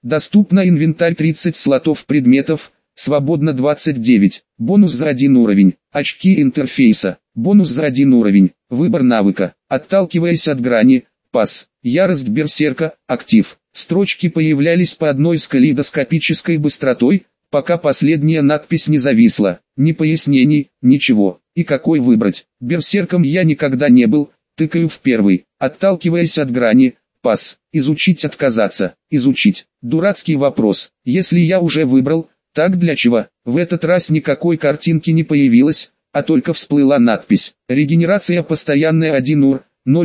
Доступно инвентарь 30 слотов предметов, свободно 29. Бонус за 1 уровень. Очки интерфейса. Бонус за 1 уровень. Выбор навыка. Отталкиваясь от грани. Пас. Ярость берсерка. Актив. Строчки появлялись по одной с калейдоскопической быстротой, пока последняя надпись не зависла. Ни пояснений, ничего. И какой выбрать? Берсерком я никогда не был. Тыкаю в первый. Отталкиваясь от грани. Пас. Изучить, отказаться. Изучить. Дурацкий вопрос. Если я уже выбрал, так для чего? В этот раз никакой картинки не появилось, а только всплыла надпись. Регенерация постоянная 1 ур,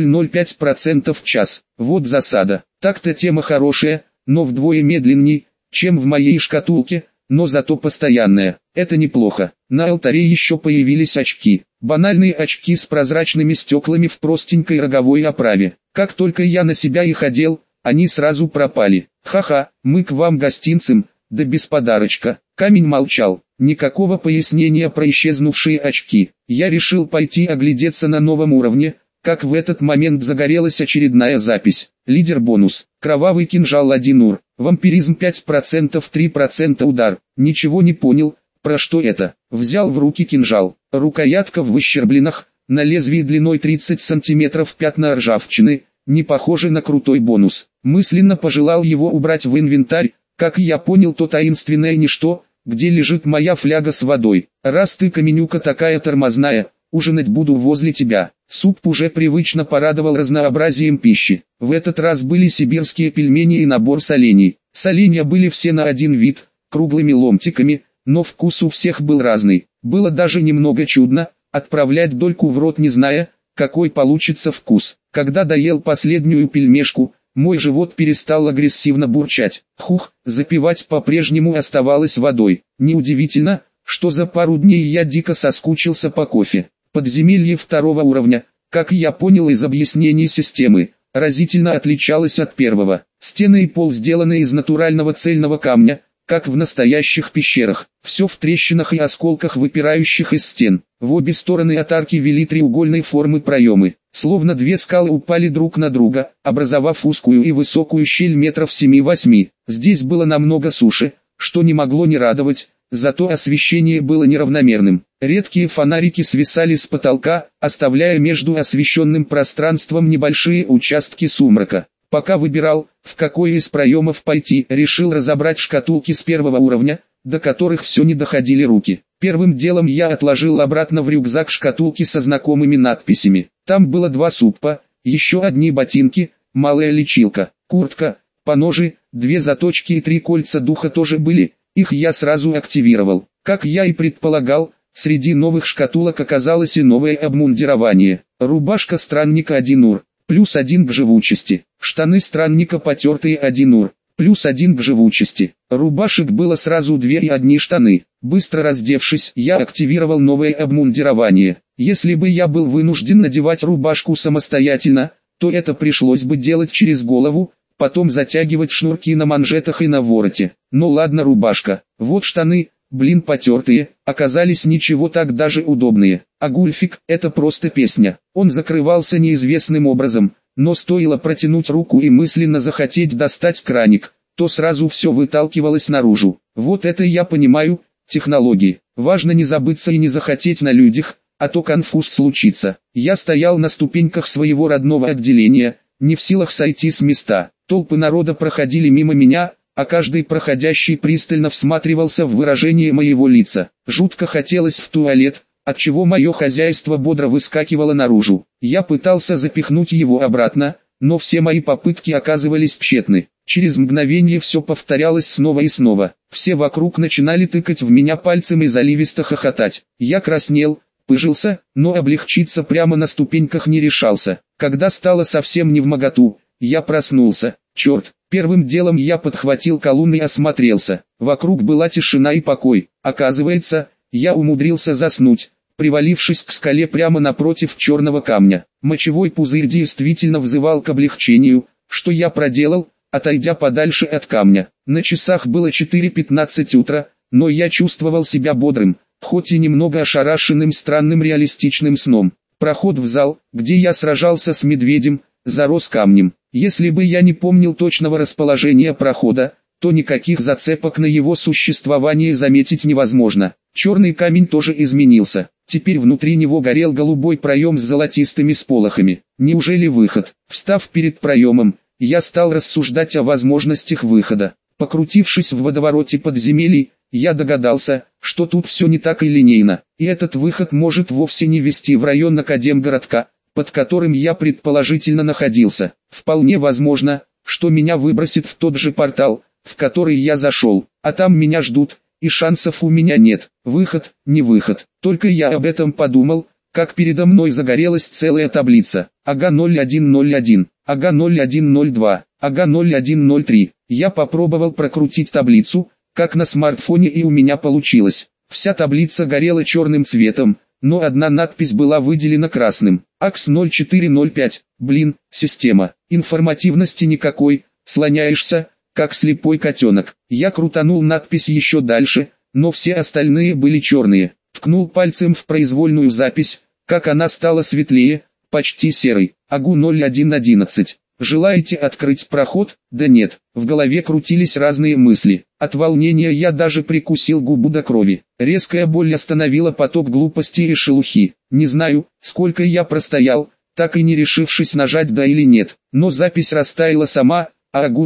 0,05% в час. Вот засада. Так-то тема хорошая, но вдвое медленней, чем в моей шкатулке, но зато постоянная. Это неплохо. На алтаре еще появились очки. Банальные очки с прозрачными стеклами в простенькой роговой оправе. Как только я на себя их одел, они сразу пропали. Ха-ха, мы к вам гостинцем, да без подарочка. Камень молчал. Никакого пояснения про исчезнувшие очки. Я решил пойти оглядеться на новом уровне, как в этот момент загорелась очередная запись. Лидер бонус. Кровавый кинжал 1 ур. Вампиризм 5%, 3% удар. Ничего не понял, про что это. Взял в руки кинжал. Рукоятка в выщербленных, на лезвии длиной 30 см пятна ржавчины. Не похоже на крутой бонус. Мысленно пожелал его убрать в инвентарь, как я понял, то таинственное ничто, где лежит моя фляга с водой. Раз ты, каменюка, такая тормозная, ужинать буду возле тебя. Суп уже привычно порадовал разнообразием пищи. В этот раз были сибирские пельмени и набор солений. Соленья были все на один вид, круглыми ломтиками, но вкус у всех был разный. Было даже немного чудно, отправлять дольку в рот не зная, какой получится вкус. Когда доел последнюю пельмешку, мой живот перестал агрессивно бурчать. Хух, запивать по-прежнему оставалось водой. Неудивительно, что за пару дней я дико соскучился по кофе. Подземелье 2-го уровня, как я понял из объяснений системы, разительно отличалось от первого. Стены и пол сделаны из натурального цельного камня, как в настоящих пещерах. Все в трещинах и осколках, выпирающих из стен. В обе стороны от арки вели треугольной формы проемы. Словно две скалы упали друг на друга, образовав узкую и высокую щель метров 7-8. Здесь было намного суше, что не могло не радовать, зато освещение было неравномерным. Редкие фонарики свисали с потолка, оставляя между освещенным пространством небольшие участки сумрака. Пока выбирал, в какой из проемов пойти, решил разобрать шкатулки с 1-го уровня, до которых все не доходили руки. Первым делом я отложил обратно в рюкзак шкатулки со знакомыми надписями. Там было 2 суппа, еще одни ботинки, малая лечилка, куртка, поножи, 2 заточки и 3 кольца духа тоже были, их я сразу активировал. Как я и предполагал, среди новых шкатулок оказалось и новое обмундирование. Рубашка странника 1 ур, плюс 1 к живучести. Штаны странника потертые 1 ур, плюс 1 к живучести. Рубашек было сразу 2 и одни штаны. Быстро раздевшись, я активировал новое обмундирование. Если бы я был вынужден надевать рубашку самостоятельно, то это пришлось бы делать через голову, потом затягивать шнурки на манжетах и на вороте. Ну ладно, рубашка. Вот штаны, блин, потертые, оказались ничего так даже удобные. А гульфик — это просто песня. Он закрывался неизвестным образом, но стоило протянуть руку и мысленно захотеть достать краник, то сразу все выталкивалось наружу. Вот это я понимаю, технологии. Важно не забыться и не захотеть на людях, а то конфуз случится. Я стоял на ступеньках своего родного отделения, не в силах сойти с места. Толпы народа проходили мимо меня, а каждый проходящий пристально всматривался в выражение моего лица. Жутко хотелось в туалет, отчего мое хозяйство бодро выскакивало наружу. Я пытался запихнуть его обратно, но все мои попытки оказывались тщетны. Через мгновение все повторялось снова и снова. Все вокруг начинали тыкать в меня пальцем и заливисто хохотать. Я краснел, пыжился, но облегчиться прямо на ступеньках не решался. Когда стало совсем невмоготу, я проснулся. Черт, первым делом я подхватил колунн и осмотрелся. Вокруг была тишина и покой. Оказывается, я умудрился заснуть, привалившись к скале прямо напротив черного камня. Мочевой пузырь действительно взывал к облегчению, что я проделал, отойдя подальше от камня. На часах было 4:15 утра, но я чувствовал себя бодрым, хоть и немного ошарашенным странным реалистичным сном. Проход в зал, где я сражался с медведем, зарос камнем. Если бы я не помнил точного расположения прохода, то никаких зацепок на его существование заметить невозможно. Черный камень тоже изменился. Теперь внутри него горел голубой проем с золотистыми сполохами. Неужели выход? Встав перед проемом, я стал рассуждать о возможностях выхода. Покрутившись в водовороте подземелий, я догадался, что тут все не так и линейно, и этот выход может вовсе не вести в район Академгородка, под которым я предположительно находился. Вполне возможно, что меня выбросит в тот же портал, в который я зашел, а там меня ждут, и шансов у меня нет. Выход, не выход. Только я об этом подумал, как передо мной загорелась целая таблица. Ага 0101, ага 0102, ага 0103. Я попробовал прокрутить таблицу, как на смартфоне, и у меня получилось. Вся таблица горела черным цветом, но одна надпись была выделена красным. АКС 0405. Блин, система. Информативности никакой, слоняешься, как слепой котенок. Я крутанул надпись еще дальше, но все остальные были черные. Ткнул пальцем в произвольную запись, как она стала светлее, почти серой. АГУ 0111. Желаете открыть проход? Да нет. В голове крутились разные мысли. От волнения я даже прикусил губу до крови. Резкая боль остановила поток глупости и шелухи. Не знаю, сколько я простоял, так и не решившись нажать да или нет. Но запись растаяла сама, а АГУ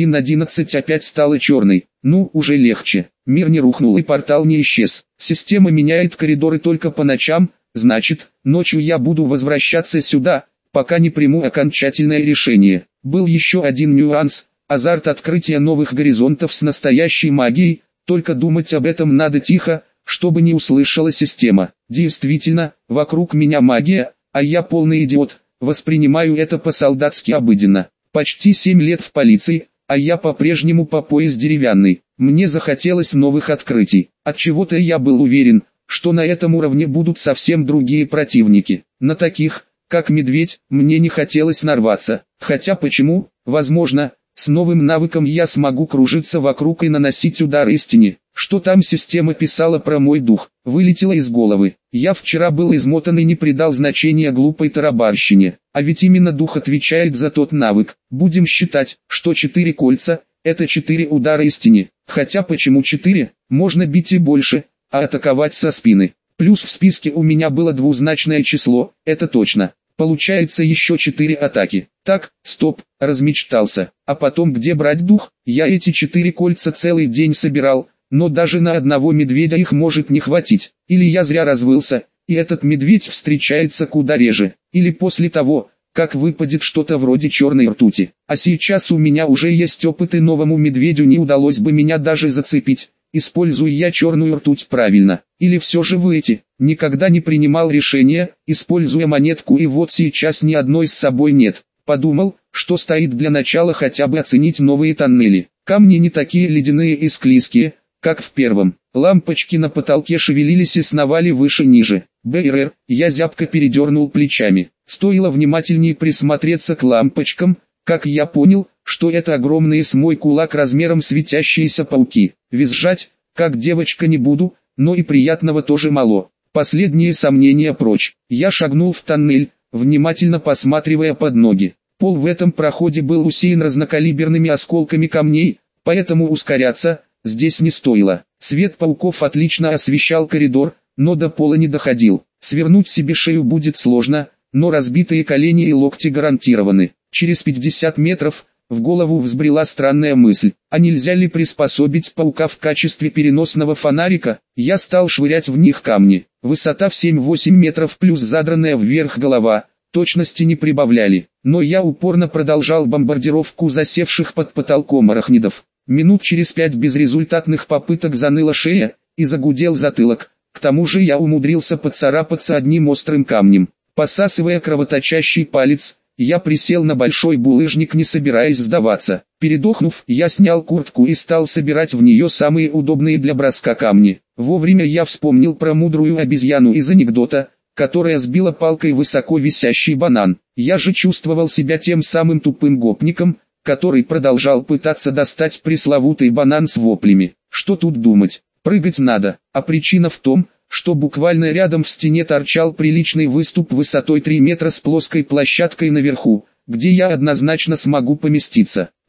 0111 опять стала черной. Ну, уже легче. Мир не рухнул и портал не исчез. Система меняет коридоры только по ночам, значит, ночью я буду возвращаться сюда, пока не приму окончательное решение. Был еще один нюанс: азарт открытия новых горизонтов с настоящей магией, только думать об этом надо тихо, чтобы не услышала система. Действительно, вокруг меня магия, а я полный идиот, воспринимаю это по-солдатски обыденно. Почти 7 лет в полиции, а я по-прежнему по пояс деревянный. Мне захотелось новых открытий. Отчего-то я был уверен, что на этом уровне будут совсем другие противники. На таких, как медведь, мне не хотелось нарваться. Хотя почему? Возможно, с новым навыком я смогу кружиться вокруг и наносить удар истине. Что там система писала про мой дух, вылетело из головы. Я вчера был измотан и не придал значения глупой тарабарщине. А ведь именно дух отвечает за тот навык. Будем считать, что 4 кольца – это 4 удара истине. Хотя почему 4? Можно бить и больше, а атаковать со спины. Плюс в списке у меня было двузначное число, это точно. Получается еще 4 атаки. Так, стоп, размечтался. А потом где брать дух? Я эти 4 кольца целый день собирал, но даже на одного медведя их может не хватить. Или я зря развылся, и этот медведь встречается куда реже. Или после того, как выпадет что-то вроде черной ртути. А сейчас у меня уже есть опыт, и новому медведю не удалось бы меня даже зацепить. Использую я черную ртуть правильно, или все же вы никогда не принимал решения, используя монетку, и вот сейчас ни одной с собой нет. Подумал, что стоит для начала хотя бы оценить новые тоннели. Камни не такие ледяные и склизкие, как в первом. Лампочки на потолке шевелились и сновали выше-ниже. БРР, я зябко передернул плечами. Стоило внимательнее присмотреться к лампочкам, как я понял, что это огромные с мой кулак размером светящиеся пауки. Визжать, как девочка, не буду, но и приятного тоже мало. Последние сомнения прочь. Я шагнул в тоннель, внимательно посматривая под ноги. Пол в этом проходе был усеян разнокалиберными осколками камней, поэтому ускоряться здесь не стоило. Свет пауков отлично освещал коридор, но до пола не доходил. Свернуть себе шею будет сложно, но разбитые колени и локти гарантированы. Через 50 метров в голову взбрела странная мысль: а нельзя ли приспособить паука в качестве переносного фонарика? Я стал швырять в них камни. Высота в 7-8 метров плюс задранная вверх голова, точности не прибавляли. Но я упорно продолжал бомбардировку засевших под потолком арахнидов. Минут через 5 безрезультатных попыток заныла шея и загудел затылок. К тому же я умудрился поцарапаться одним острым камнем. Посасывая кровоточащий палец, я присел на большой булыжник, не собираясь сдаваться. Передохнув, я снял куртку и стал собирать в нее самые удобные для броска камни. Вовремя я вспомнил про мудрую обезьяну из анекдота, которая сбила палкой высоко висящий банан. Я же чувствовал себя тем самым тупым гопником, который продолжал пытаться достать пресловутый банан с воплями. Что тут думать? Прыгать надо, а причина в том, что буквально рядом в стене торчал приличный выступ высотой 3 метра с плоской площадкой наверху, где я однозначно смогу поместиться.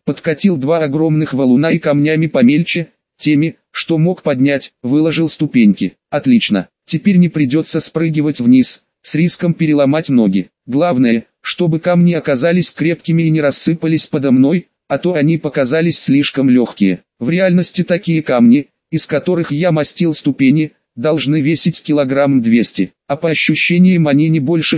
Подкатил два огромных валуна и камнями помельче, теми, что мог поднять, выложил ступеньки. Отлично, теперь не придется спрыгивать вниз, с риском переломать ноги. Главное, чтобы камни оказались крепкими и не рассыпались подо мной, а то они показались слишком легкие. В реальности такие камни, из которых я мастил ступени, должны весить килограмм 200, а по ощущениям они не больше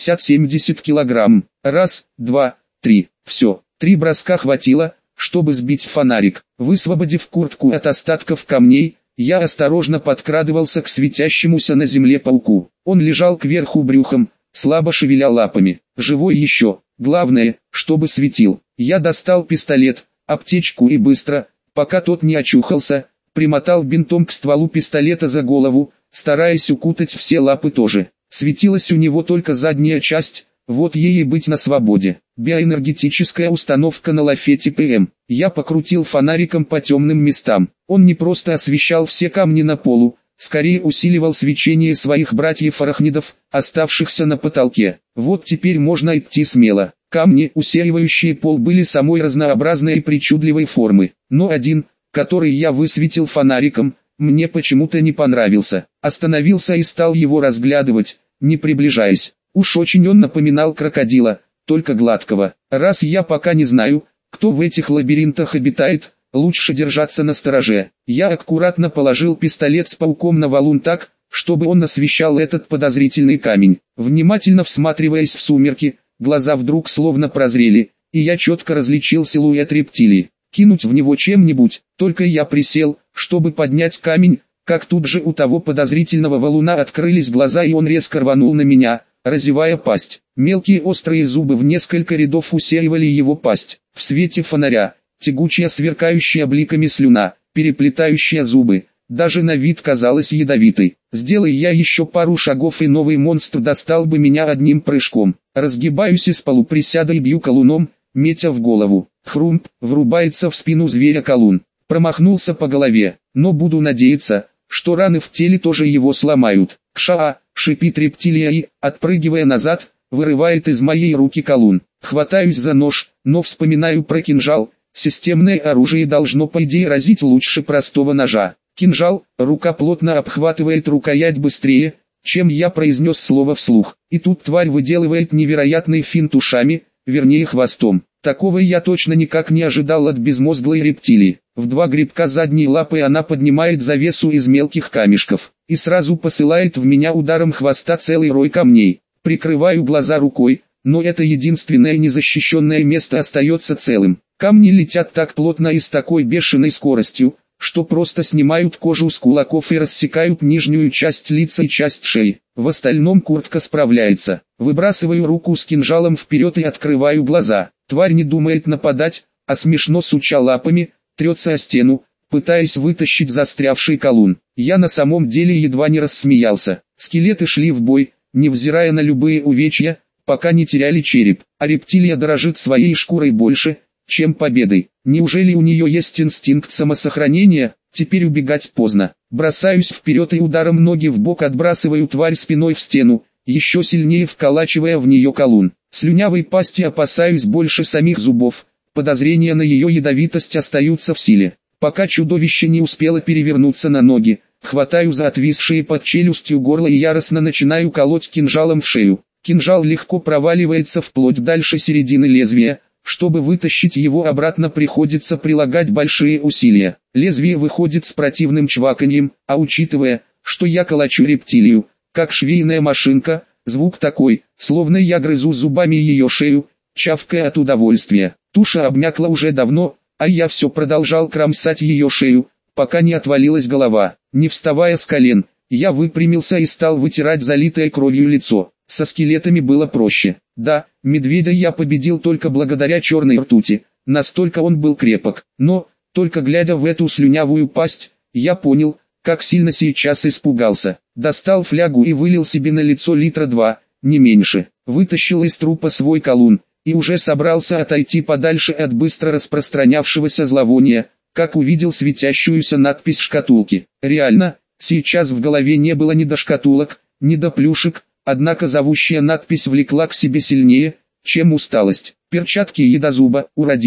60-70 килограмм. Раз, два, три, все. 3 броска хватило, чтобы сбить фонарик. Высвободив куртку от остатков камней, я осторожно подкрадывался к светящемуся на земле пауку. Он лежал кверху брюхом, слабо шевеля лапами. Живой еще, главное, чтобы светил. Я достал пистолет, аптечку и быстро, пока тот не очухался, примотал бинтом к стволу пистолета за голову, стараясь укутать все лапы тоже. Светилась у него только задняя часть, вот ей и быть на свободе. Биоэнергетическая установка на лафете ПМ. Я покрутил фонариком по темным местам. Он не просто освещал все камни на полу, скорее усиливал свечение своих братьев-арахнидов, оставшихся на потолке. Вот теперь можно идти смело. Камни, усеивающие пол, были самой разнообразной и причудливой формы. Но один, который я высветил фонариком, мне почему-то не понравился. Остановился и стал его разглядывать, не приближаясь. Уж очень он напоминал крокодила, только гладкого. Раз я пока не знаю, кто в этих лабиринтах обитает, лучше держаться настороже. Я аккуратно положил пистолет с пауком на валун так, чтобы он освещал этот подозрительный камень. Внимательно всматриваясь в сумерки, глаза вдруг словно прозрели, и я четко различил силуэт рептилии. Кинуть в него чем-нибудь, только я присел, чтобы поднять камень, как тут же у того подозрительного валуна открылись глаза и он резко рванул на меня, разевая пасть. Мелкие острые зубы в несколько рядов усеивали его пасть. В свете фонаря, тягучая сверкающая бликами слюна, переплетающая зубы, даже на вид казалась ядовитой. Сделай я еще пару шагов и новый монстр достал бы меня одним прыжком. Разгибаюсь из полуприсяда и бью колуном, метя в голову. Хрумп, врубается в спину зверя колун. Промахнулся по голове, но буду надеяться, что раны в теле тоже его сломают. «Кша!» — шипит рептилия и, отпрыгивая назад, вырывает из моей руки колун. Хватаюсь за нож, но вспоминаю про кинжал. Системное оружие должно по идее разить лучше простого ножа. Кинжал, рука плотно обхватывает рукоять быстрее, чем я произнес слово вслух. И тут тварь выделывает невероятный финт ушами, вернее хвостом. Такого я точно никак не ожидал от безмозглой рептилии. В 2 грибка задней лапы она поднимает завесу из мелких камешков и сразу посылает в меня ударом хвоста целый рой камней. Прикрываю глаза рукой, но это единственное незащищенное место остается целым. Камни летят так плотно и с такой бешеной скоростью, что просто снимают кожу с кулаков и рассекают нижнюю часть лица и часть шеи. В остальном куртка справляется. Выбрасываю руку с кинжалом вперед и открываю глаза. Тварь не думает нападать, а смешно суча лапами, трется о стену, пытаясь вытащить застрявший колун. Я на самом деле едва не рассмеялся. Скелеты шли в бой, невзирая на любые увечья, пока не теряли череп. А рептилия дорожит своей шкурой больше, чем победой. Неужели у нее есть инстинкт самосохранения? Теперь убегать поздно. Бросаюсь вперед и ударом ноги в бок отбрасываю тварь спиной в стену, еще сильнее вколачивая в нее колун. Слюнявой пасти опасаюсь больше самих зубов. Подозрения на ее ядовитость остаются в силе. Пока чудовище не успело перевернуться на ноги, хватаю за отвисшие под челюстью горло и яростно начинаю колоть кинжалом в шею. Кинжал легко проваливается вплоть дальше середины лезвия. Чтобы вытащить его обратно, приходится прилагать большие усилия. Лезвие выходит с противным чваканьем, а учитывая, что я колочу рептилию, как швейная машинка, звук такой, словно я грызу зубами ее шею, чавкая от удовольствия. Туша обмякла уже давно, а я все продолжал кромсать ее шею, пока не отвалилась голова. Не вставая с колен, я выпрямился и стал вытирать залитое кровью лицо. Со скелетами было проще. Да, медведя я победил только благодаря черной ртути, настолько он был крепок. Но, только глядя в эту слюнявую пасть, я понял, как сильно сейчас испугался. Достал флягу и вылил себе на лицо 2 литра, не меньше. Вытащил из трупа свой колун, и уже собрался отойти подальше от быстро распространявшегося зловония, как увидел светящуюся надпись шкатулки. Реально, сейчас в голове не было ни до шкатулок, ни до плюшек, однако зовущая надпись влекла к себе сильнее, чем усталость. Перчатки едозуба, Ур-1.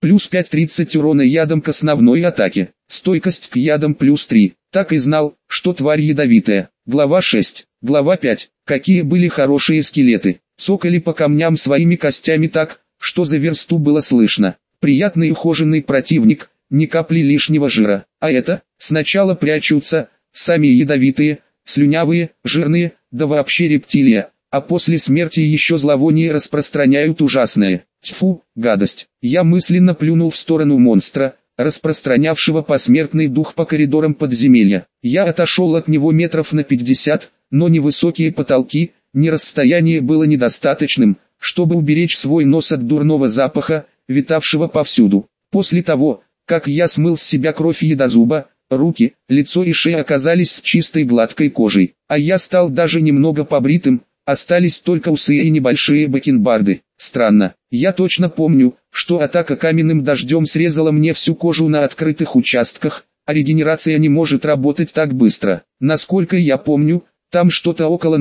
Плюс 5-30 урона ядом к основной атаке. Стойкость к ядам плюс 3. Так и знал, что тварь ядовитая. Глава 6. Глава 5. Какие были хорошие скелеты. Цокали по камням своими костями так, что за версту было слышно. Приятный ухоженный противник, ни капли лишнего жира. А это, сначала прячутся, сами ядовитые, слюнявые, жирные, да вообще рептилия, а после смерти еще зловоние распространяют ужасное. Тьфу, гадость. Я мысленно плюнул в сторону монстра, распространявшего посмертный дух по коридорам подземелья. Я отошел от него метров на 50, но ни высокие потолки, ни расстояние было недостаточным, чтобы уберечь свой нос от дурного запаха, витавшего повсюду. После того, как я смыл с себя кровь ядозуба, руки, лицо и шея оказались с чистой гладкой кожей, а я стал даже немного побритым, остались только усы и небольшие бакенбарды. Странно, я точно помню, что атака каменным дождем срезала мне всю кожу на открытых участках, а регенерация не может работать так быстро. Насколько я помню, там что-то около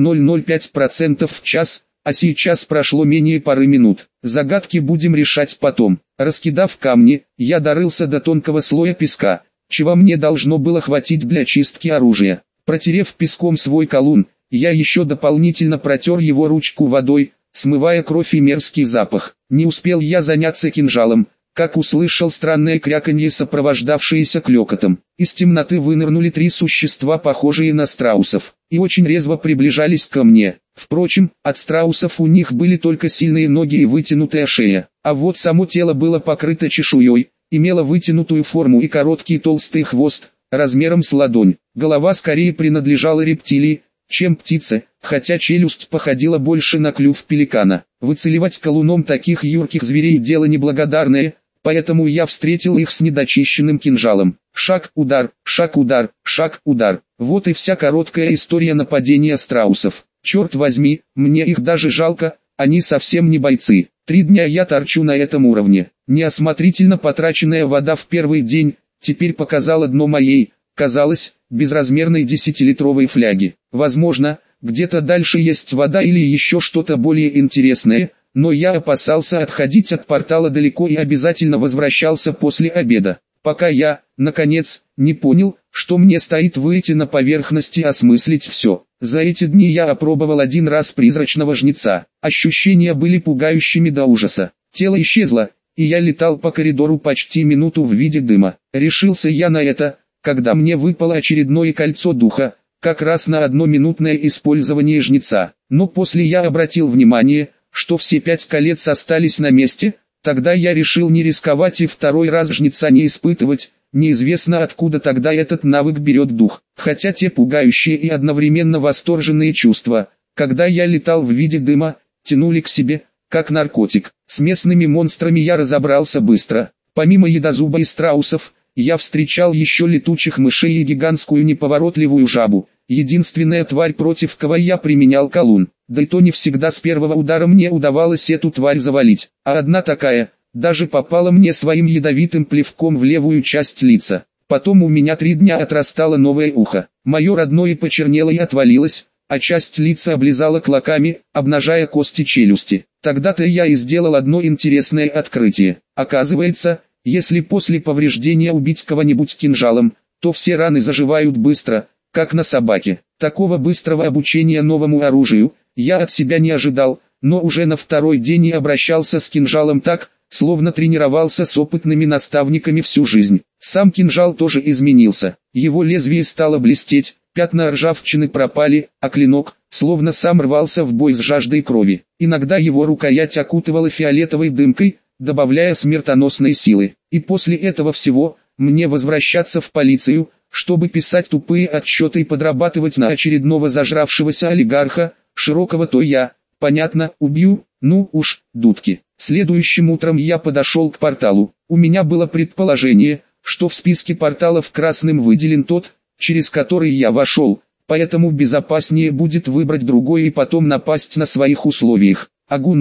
0,05% в час, а сейчас прошло менее пары минут. Загадки будем решать потом. Раскидав камни, я дорылся до тонкого слоя песка, чего мне должно было хватить для чистки оружия. Протерев песком свой колун, я еще дополнительно протер его ручку водой, смывая кровь и мерзкий запах. Не успел я заняться кинжалом, как услышал странное кряканье, сопровождавшееся клёкотом. Из темноты вынырнули три существа, похожие на страусов, и очень резво приближались ко мне. Впрочем, от страусов у них были только сильные ноги и вытянутая шея, а вот само тело было покрыто чешуей, имело вытянутую форму и короткий толстый хвост, размером с ладонь. Голова скорее принадлежала рептилии, чем птице, хотя челюсть походила больше на клюв пеликана. Выцеливать колуном таких юрких зверей дело неблагодарное, поэтому я встретил их с недочищенным кинжалом. Шаг, удар, шаг, удар, шаг, удар. Вот и вся короткая история нападения страусов. Черт возьми, мне их даже жалко, они совсем не бойцы. 3 дня я торчу на этом уровне. Неосмотрительно потраченная вода в первый день, теперь показала дно моей, казалось, безразмерной 10-литровой фляги. Возможно, где-то дальше есть вода или еще что-то более интересное, но я опасался отходить от портала далеко и обязательно возвращался после обеда, пока я, наконец, не понял, что мне стоит выйти на поверхность и осмыслить все. За эти дни я опробовал 1 раз призрачного жнеца. Ощущения были пугающими до ужаса. Тело исчезло, и я летал по коридору почти минуту в виде дыма. Решился я на это, когда мне выпало очередное кольцо духа, как раз на 1-минутное использование жнеца. Но после я обратил внимание, что все 5 колец остались на месте, тогда я решил не рисковать и второй раз жнеца не испытывать. Неизвестно, откуда тогда этот навык берет дух, хотя те пугающие и одновременно восторженные чувства, когда я летал в виде дыма, тянули к себе, как наркотик. С местными монстрами я разобрался быстро. Помимо ядозуба и страусов, я встречал еще летучих мышей и гигантскую неповоротливую жабу. Единственная тварь, против кого я применял колун, да и то не всегда с первого удара мне удавалось эту тварь завалить, а одна такая даже попала мне своим ядовитым плевком в левую часть лица. Потом у меня 3 дня отрастало новое ухо. Мое родное почернело и отвалилось, а часть лица облизала клоками, обнажая кости челюсти. Тогда-то я и сделал одно интересное открытие. Оказывается, если после повреждения убить кого-нибудь кинжалом, то все раны заживают быстро, как на собаке. Такого быстрого обучения новому оружию я от себя не ожидал, но уже на 2-й день и обращался с кинжалом так, словно тренировался с опытными наставниками всю жизнь. Сам кинжал тоже изменился, его лезвие стало блестеть, пятна ржавчины пропали, а клинок, словно сам рвался в бой с жаждой крови. Иногда его рукоять окутывала фиолетовой дымкой, добавляя смертоносной силы. И после этого всего, мне возвращаться в полицию, чтобы писать тупые отчеты и подрабатывать на очередного зажравшегося олигарха, широкого то я, понятно, убью, ну уж, дудки. Следующим утром я подошел к порталу. У меня было предположение, что в списке порталов красным выделен тот, через который я вошел, поэтому безопаснее будет выбрать другой и потом напасть на своих условиях. АГУ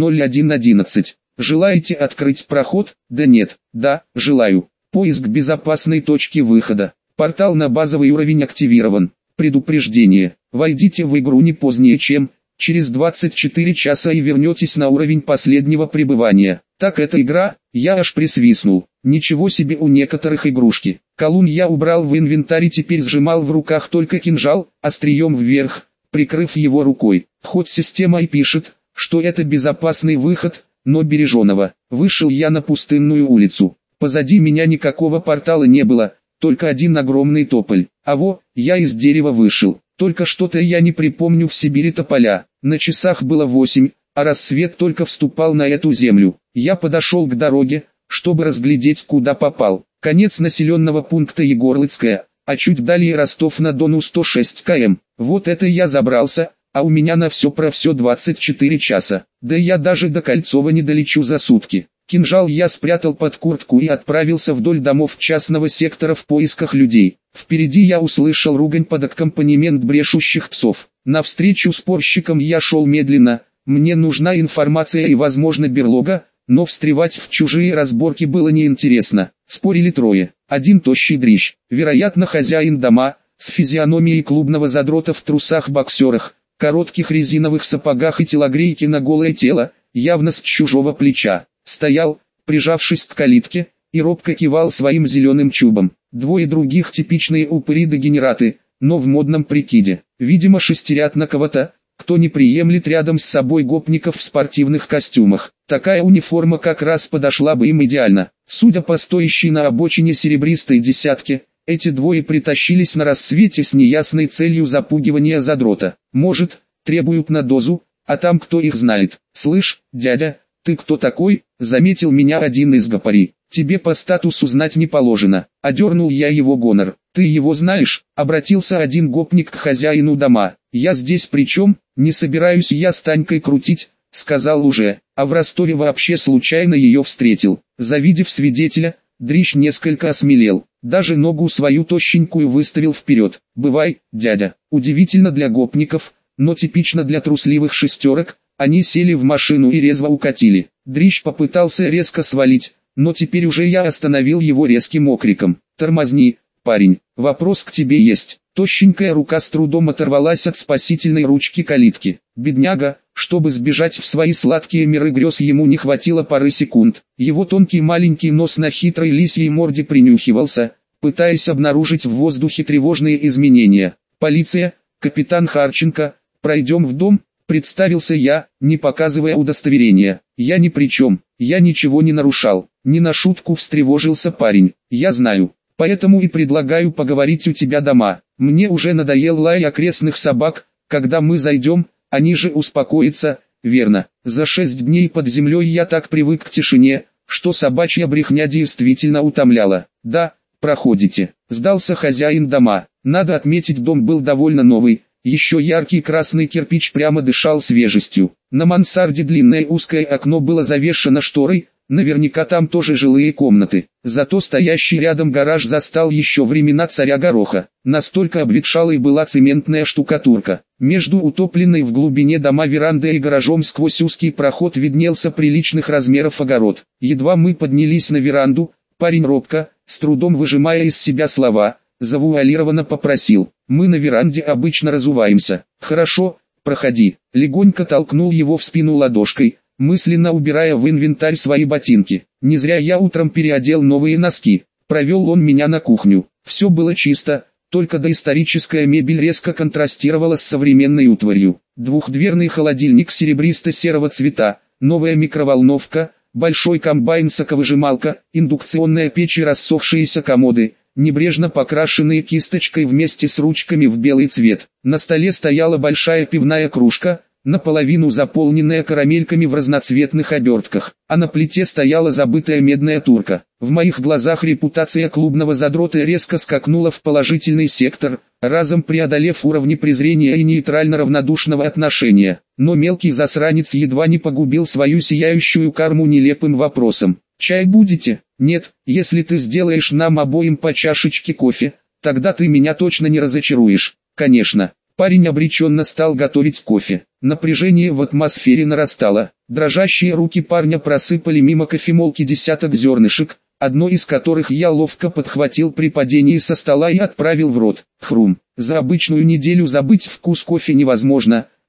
0111. Желаете открыть проход? Да нет. Да, желаю. Поиск безопасной точки выхода. Портал на базовый уровень активирован. Предупреждение. Войдите в игру не позднее чем через 24 часа и вернетесь на уровень последнего пребывания. Так эта игра, я аж присвистнул. Ничего себе, у некоторых игрушки. Колун я убрал в инвентарь и теперь сжимал в руках только кинжал, острием вверх, прикрыв его рукой. Хоть система и пишет, что это безопасный выход, но береженого. Вышел я на пустынную улицу. Позади меня никакого портала не было, только один огромный тополь. А во, я из дерева вышел. Только что-то я не припомню в Сибири тополя. На часах было 8, а рассвет только вступал на эту землю. Я подошел к дороге, чтобы разглядеть, куда попал. Конец населенного пункта Егорлыцкая, а чуть далее Ростов-на-Дону 106 км. Вот это я забрался, а у меня на все про все 24 часа. Да я даже до Кольцова не долечу за сутки. Кинжал я спрятал под куртку и отправился вдоль домов частного сектора в поисках людей. Впереди я услышал ругань под аккомпанемент брешущих псов. Навстречу спорщикам я шел медленно, мне нужна информация и возможно берлога, но встревать в чужие разборки было неинтересно. Спорили трое. Один тощий дрищ, вероятно хозяин дома, с физиономией клубного задрота в трусах-боксерах, коротких резиновых сапогах и телогрейке на голое тело, явно с чужого плеча. Стоял, прижавшись к калитке, и робко кивал своим зеленым чубом. Двое других типичные упыри-дегенераты, но в модном прикиде. Видимо шестерят на кого-то, кто не приемлет рядом с собой гопников в спортивных костюмах. Такая униформа как раз подошла бы им идеально. Судя по стоящей на обочине серебристой десятке, эти двое притащились на рассвете с неясной целью запугивания задрота. Может, требуют на дозу, а там кто их знает. «Слышь, дядя, ты кто такой?» — заметил меня один из гопарей. «Тебе по статусу знать не положено». Одернул я его гонор. «Ты его знаешь?» — обратился один гопник к хозяину дома. «Я здесь при чем? Не собираюсь я с Танькой крутить», — сказал уже. А в Ростове вообще случайно ее встретил. Завидев свидетеля, дрищ несколько осмелел. Даже ногу свою тощенькую выставил вперед. «Бывай, дядя». Удивительно для гопников, но типично для трусливых шестерок. Они сели в машину и резво укатили. Дрищ попытался резко свалить, но теперь уже я остановил его резким окриком. «Тормозни, парень, вопрос к тебе есть». Тощенькая рука с трудом оторвалась от спасительной ручки калитки. Бедняга, чтобы сбежать в свои сладкие миры грез, ему не хватило пары секунд. Его тонкий маленький нос на хитрой лисьей морде принюхивался, пытаясь обнаружить в воздухе тревожные изменения. «Полиция, капитан Харченко, пройдем в дом», — представился я, не показывая удостоверения. «Я ни при чем, я ничего не нарушал». Не на шутку встревожился парень. «Я знаю, поэтому и предлагаю поговорить у тебя дома. Мне уже надоел лай окрестных собак, когда мы зайдем, они же успокоятся, верно? За 6 дней под землей я так привык к тишине, что собачья брехня действительно утомляла». «Да, проходите», — сдался хозяин дома. Надо отметить, дом был довольно новый, еще яркий красный кирпич прямо дышал свежестью. На мансарде длинное узкое окно было завешено шторой, наверняка там тоже жилые комнаты. Зато стоящий рядом гараж застал еще времена царя Гороха. Настолько обветшалой была цементная штукатурка. Между утопленной в глубине дома верандой и гаражом сквозь узкий проход виднелся приличных размеров огород. Едва мы поднялись на веранду, парень робко, с трудом выжимая из себя слова, завуалированно попросил: «Мы на веранде обычно разуваемся». «Хорошо, проходи». Легонько толкнул его в спину ладошкой, мысленно убирая в инвентарь свои ботинки. Не зря я утром переодел новые носки. Провел он меня на кухню. Все было чисто, только доисторическая мебель резко контрастировала с современной утварью. Двухдверный холодильник серебристо-серого цвета, новая микроволновка, большой комбайн-соковыжималка, индукционная печь и рассохшиеся комоды, небрежно покрашенные кисточкой вместе с ручками в белый цвет. На столе стояла большая пивная кружка, наполовину заполненная карамельками в разноцветных обертках, а на плите стояла забытая медная турка. В моих глазах репутация клубного задрота резко скакнула в положительный сектор, разом преодолев уровни презрения и нейтрально-равнодушного отношения. Но мелкий засранец едва не погубил свою сияющую карму нелепым вопросом: «Чай будете?» «Нет, если ты сделаешь нам обоим по чашечке кофе, тогда ты меня точно не разочаруешь». «Конечно». Парень обреченно стал готовить кофе. Напряжение в атмосфере нарастало. Дрожащие руки парня просыпали мимо кофемолки десяток зернышек, одно из которых я ловко подхватил при падении со стола и отправил в рот. Хрум. За обычную неделю забыть вкус кофе невозможно,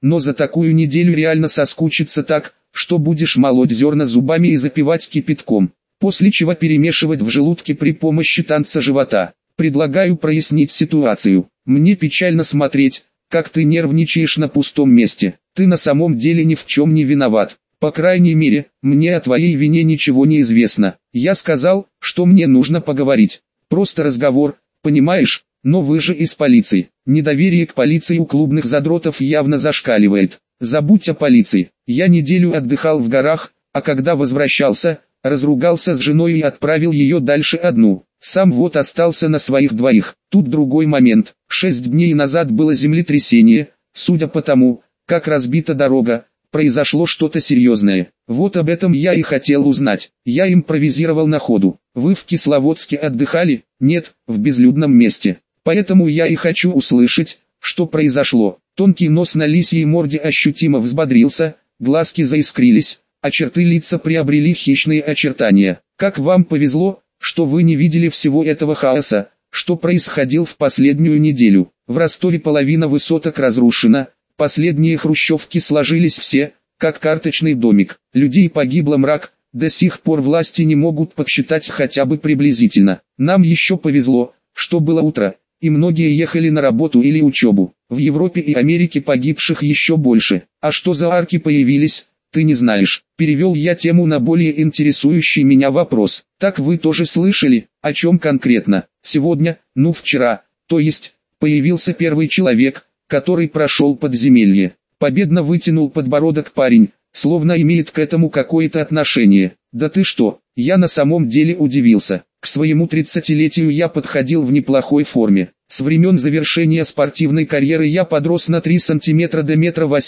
но за такую неделю реально соскучиться так, что будешь молоть зерна зубами и запивать кипятком, после чего перемешивать в желудке при помощи танца живота. Предлагаю прояснить ситуацию. Мне печально смотреть, как ты нервничаешь на пустом месте. Ты на самом деле ни в чем не виноват. По крайней мере, мне о твоей вине ничего не известно. Я сказал, что мне нужно поговорить. Просто разговор, понимаешь? Но вы же из полиции. Недоверие к полиции у клубных задротов явно зашкаливает. Забудь о полиции. Я неделю отдыхал в горах, а когда возвращался, разругался с женой и отправил ее дальше одну. Сам вот остался на своих двоих. Тут другой момент. 6 дней назад было землетрясение. Судя по тому, как разбита дорога, произошло что-то серьезное. Вот об этом я и хотел узнать. Я импровизировал на ходу. Вы в Кисловодске отдыхали? Нет, в безлюдном месте. Поэтому я и хочу услышать, что произошло. Тонкий нос на лисьей морде ощутимо взбодрился, глазки заискрились, а черты лица приобрели хищные очертания. Как вам повезло, что вы не видели всего этого хаоса, что происходил в последнюю неделю. В Ростове половина высоток разрушена, последние хрущевки сложились все, как карточный домик. Людей погибло мрак, до сих пор власти не могут подсчитать хотя бы приблизительно. Нам еще повезло, что было утро, и многие ехали на работу или учебу. В Европе и Америке погибших еще больше. А что за арки появились, ты не знаешь. Перевел я тему на более интересующий меня вопрос. Так вы тоже слышали, о чем конкретно? Сегодня, вчера, то есть, появился первый человек, который прошел подземелье. Победно вытянул подбородок парень, словно имеет к этому какое-то отношение. Да ты что, я на самом деле удивился. К своему 30-летию я подходил в неплохой форме. С времен завершения спортивной карьеры я подрос на 3 сантиметра до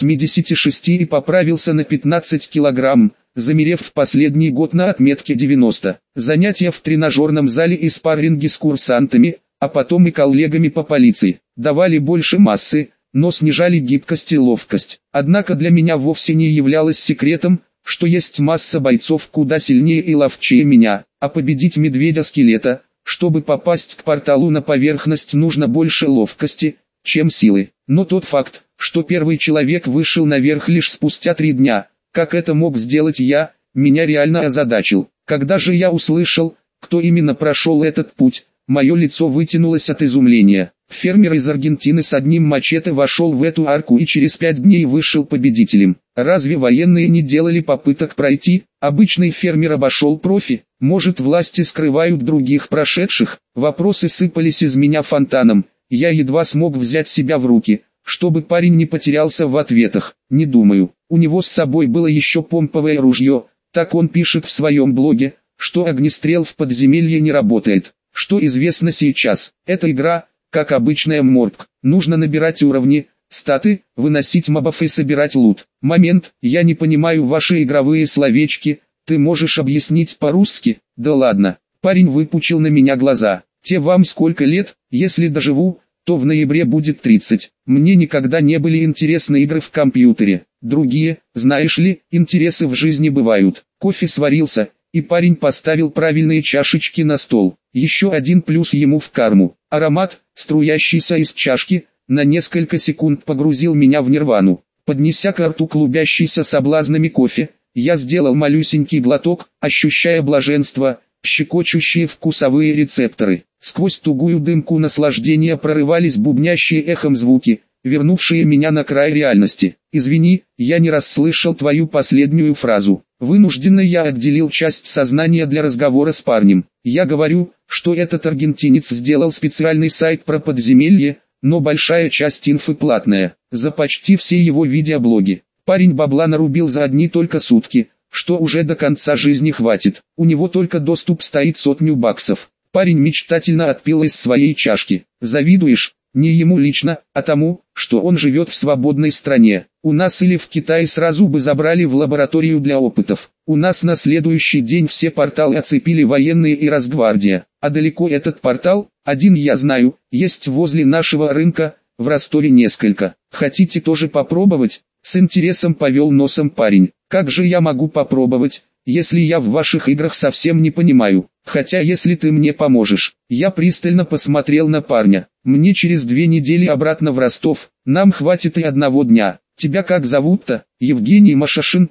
1,86 м и поправился на 15 килограмм, замерев в последний год на отметке 90. Занятия в тренажерном зале и спарринги с курсантами, а потом и коллегами по полиции, давали больше массы, но снижали гибкость и ловкость. Однако для меня вовсе не являлось секретом, что есть масса бойцов куда сильнее и ловчее меня, а победить медведя-скелета, чтобы попасть к порталу на поверхность, нужно больше ловкости, чем силы. Но тот факт, что первый человек вышел наверх лишь спустя 3 дня, как это мог сделать я, меня реально озадачил. Когда же я услышал, кто именно прошел этот путь, мое лицо вытянулось от изумления. Фермер из Аргентины с одним мачете вошел в эту арку и через 5 дней вышел победителем. Разве военные не делали попыток пройти? Обычный фермер обошел профи. Может, власти скрывают других прошедших? Вопросы сыпались из меня фонтаном. Я едва смог взять себя в руки, чтобы парень не потерялся в ответах. Не думаю. У него с собой было еще помповое ружье. Так он пишет в своем блоге, что огнестрел в подземелье не работает. Что известно сейчас? Эта игра, как обычная морг. Нужно набирать уровни, статы, выносить мобов и собирать лут. Момент, я не понимаю ваши игровые словечки, ты можешь объяснить по-русски? Да ладно. Парень выпучил на меня глаза. Те вам сколько лет? Если доживу, то в ноябре будет 30. Мне никогда не были интересны игры в компьютере. Другие, знаешь ли, интересы в жизни бывают. Кофе сварился, и парень поставил правильные чашечки на стол. Еще один плюс ему в карму. Аромат, струящийся из чашки, на несколько секунд погрузил меня в нирвану. Поднеся к рту клубящийся соблазнами кофе, я сделал малюсенький глоток, ощущая блаженство, щекочущие вкусовые рецепторы. Сквозь тугую дымку наслаждения прорывались бубнящие эхом звуки, вернувшие меня на край реальности. «Извини, я не расслышал твою последнюю фразу». Вынужденно я отделил часть сознания для разговора с парнем. Я говорю, что этот аргентинец сделал специальный сайт про подземелье, но большая часть инфы платная. За почти все его видеоблоги. Парень бабла нарубил за одни только сутки, что уже до конца жизни хватит. У него только доступ стоит 100 баксов. Парень мечтательно отпил из своей чашки. Завидуешь? Не ему лично, а тому, что он живет в свободной стране. У нас или в Китае сразу бы забрали в лабораторию для опытов. У нас на следующий день все порталы оцепили военные и Росгвардия. А далеко этот портал? Один я знаю, есть возле нашего рынка, в Ростове несколько. Хотите тоже попробовать? С интересом повел носом парень. Как же я могу попробовать, если я в ваших играх совсем не понимаю? Хотя если ты мне поможешь. Я пристально посмотрел на парня. Мне через 2 недели обратно в Ростов, нам хватит и 1 дня. Тебя как зовут-то? Евгений Машашин,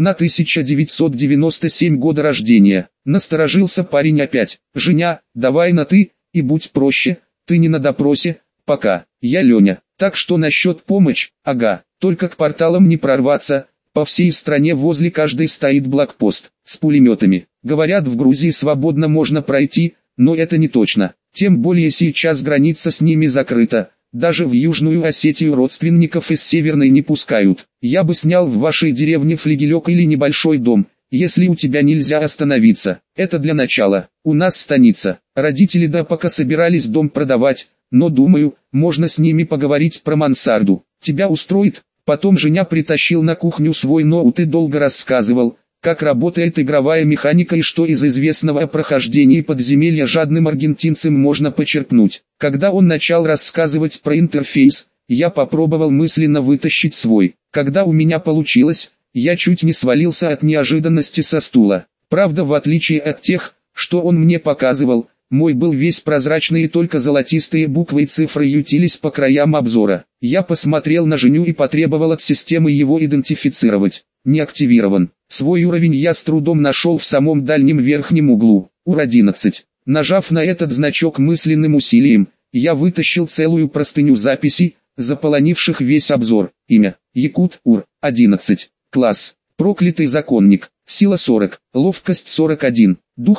1997 года рождения. Насторожился парень опять. Женя, давай на ты, и будь проще, ты не на допросе, пока. Я Леня. Так что насчет помощь, ага, только к порталам не прорваться. По всей стране возле каждой стоит блокпост с пулеметами. Говорят, в Грузии свободно можно пройти, но это не точно. Тем более сейчас граница с ними закрыта. Даже в Южную Осетию родственников из Северной не пускают. Я бы снял в вашей деревне флигелек или небольшой дом, если у тебя нельзя остановиться. Это для начала. У нас станица. Родители пока собирались дом продавать, но думаю, можно с ними поговорить про мансарду. Тебя устроит? Потом Женя притащил на кухню свой ноут и долго рассказывал, как работает игровая механика и что из известного о прохождении подземелья жадным аргентинцам можно почерпнуть. Когда он начал рассказывать про интерфейс, я попробовал мысленно вытащить свой. Когда у меня получилось, я чуть не свалился от неожиданности со стула. Правда, в отличие от тех, что он мне показывал, мой был весь прозрачный и только золотистые буквы и цифры ютились по краям обзора. Я посмотрел на Женю и потребовал от системы его идентифицировать. Не активирован. Свой уровень я с трудом нашел в самом дальнем верхнем углу. УР-11. Нажав на этот значок мысленным усилием, я вытащил целую простыню записей, заполонивших весь обзор. Имя: Якут, УР-11. Класс: проклятый законник. Сила 40, ловкость 41, дух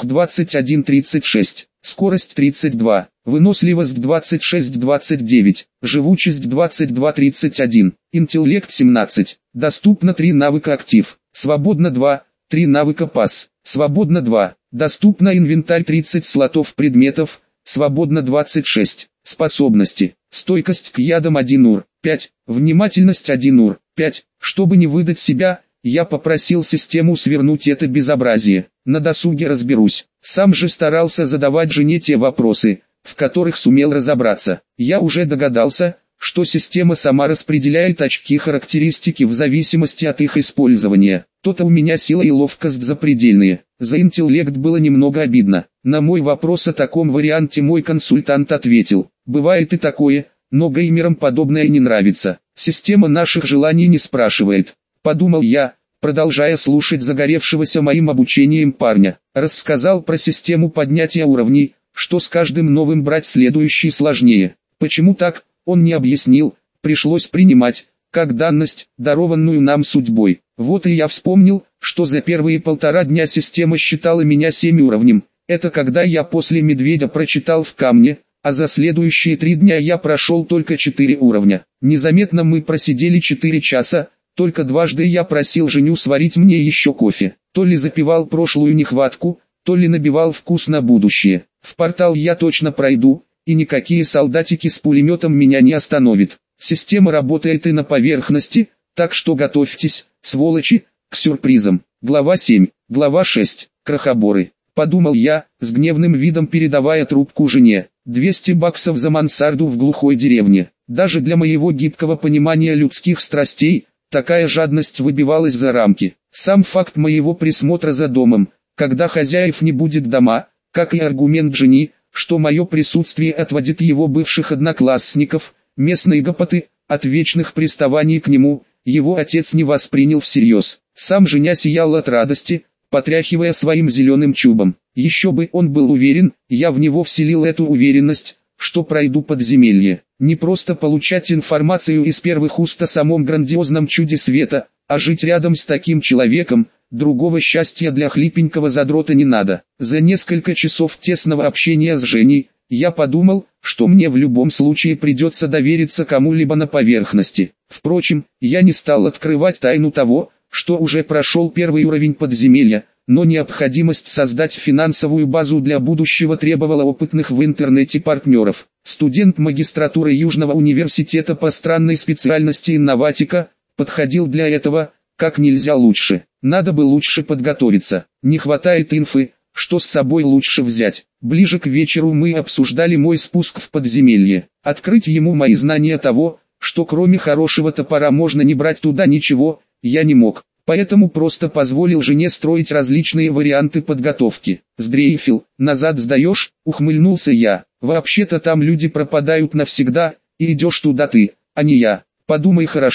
21-36, скорость 32, выносливость 26-29, живучесть 22-31, интеллект 17. Доступно 3 навыка актив, свободно 2, 3 навыка пасс, свободно 2, доступно инвентарь 30 слотов предметов, свободно 26. Способности: стойкость к ядам 1 УР, 5, внимательность 1 УР, 5. Чтобы не выдать себя, я попросил систему свернуть это безобразие. На досуге разберусь. Сам же старался задавать Жене те вопросы, в которых сумел разобраться. Я уже догадался, что система сама распределяет очки характеристики в зависимости от их использования. То-то у меня сила и ловкость запредельные. За интеллект было немного обидно. На мой вопрос о таком варианте мой консультант ответил: бывает и такое, но геймерам подобное не нравится. Система наших желаний не спрашивает. Подумал я, продолжая слушать загоревшегося моим обучением парня. Рассказал про систему поднятия уровней, что с каждым новым брать следующий сложнее. Почему так, он не объяснил, пришлось принимать, как данность, дарованную нам судьбой. Вот и я вспомнил, что за первые 1,5 дня система считала меня 7 уровнем. Это когда я после медведя прочитал в камне, а за следующие 3 дня я прошел только 4 уровня. Незаметно мы просидели 4 часа. Только дважды я просил Женю сварить мне еще кофе. То ли запивал прошлую нехватку, то ли набивал вкус на будущее. В портал я точно пройду, и никакие солдатики с пулеметом меня не остановят. Система работает и на поверхности, так что готовьтесь, сволочи, к сюрпризам. Глава 7, глава 6, крохоборы. Подумал я, с гневным видом передавая трубку Жене. 200 баксов за мансарду в глухой деревне. Даже для моего гибкого понимания людских страстей, такая жадность выбивалась за рамки. Сам факт моего присмотра за домом, когда хозяев не будет дома, как и аргумент Жени, что мое присутствие отводит его бывших одноклассников, местные гопоты, от вечных приставаний к нему, его отец не воспринял всерьез. Сам Женя сиял от радости, потряхивая своим зеленым чубом. Еще бы он был уверен, я в него вселил эту уверенность, что пройду подземелье. Не просто получать информацию из первых уст о самом грандиозном чуде света, а жить рядом с таким человеком, другого счастья для хлипенького задрота не надо. За несколько часов тесного общения с Женей, я подумал, что мне в любом случае придется довериться кому-либо на поверхности. Впрочем, я не стал открывать тайну того, что уже прошел первый уровень подземелья, но необходимость создать финансовую базу для будущего требовала опытных в интернете партнеров. Студент магистратуры Южного университета по странной специальности инноватика, подходил для этого, как нельзя лучше. Надо бы лучше подготовиться. Не хватает инфы, что с собой лучше взять. Ближе к вечеру мы обсуждали мой спуск в подземелье. Открыть ему мои знания того, что кроме хорошего топора можно не брать туда ничего, я не мог. Поэтому просто позволил Жене строить различные варианты подготовки. «Сдрейфил, назад сдаешь?» — ухмыльнулся я. «Вообще-то там люди пропадают навсегда, и идешь туда ты, а не я. Подумай хорошо,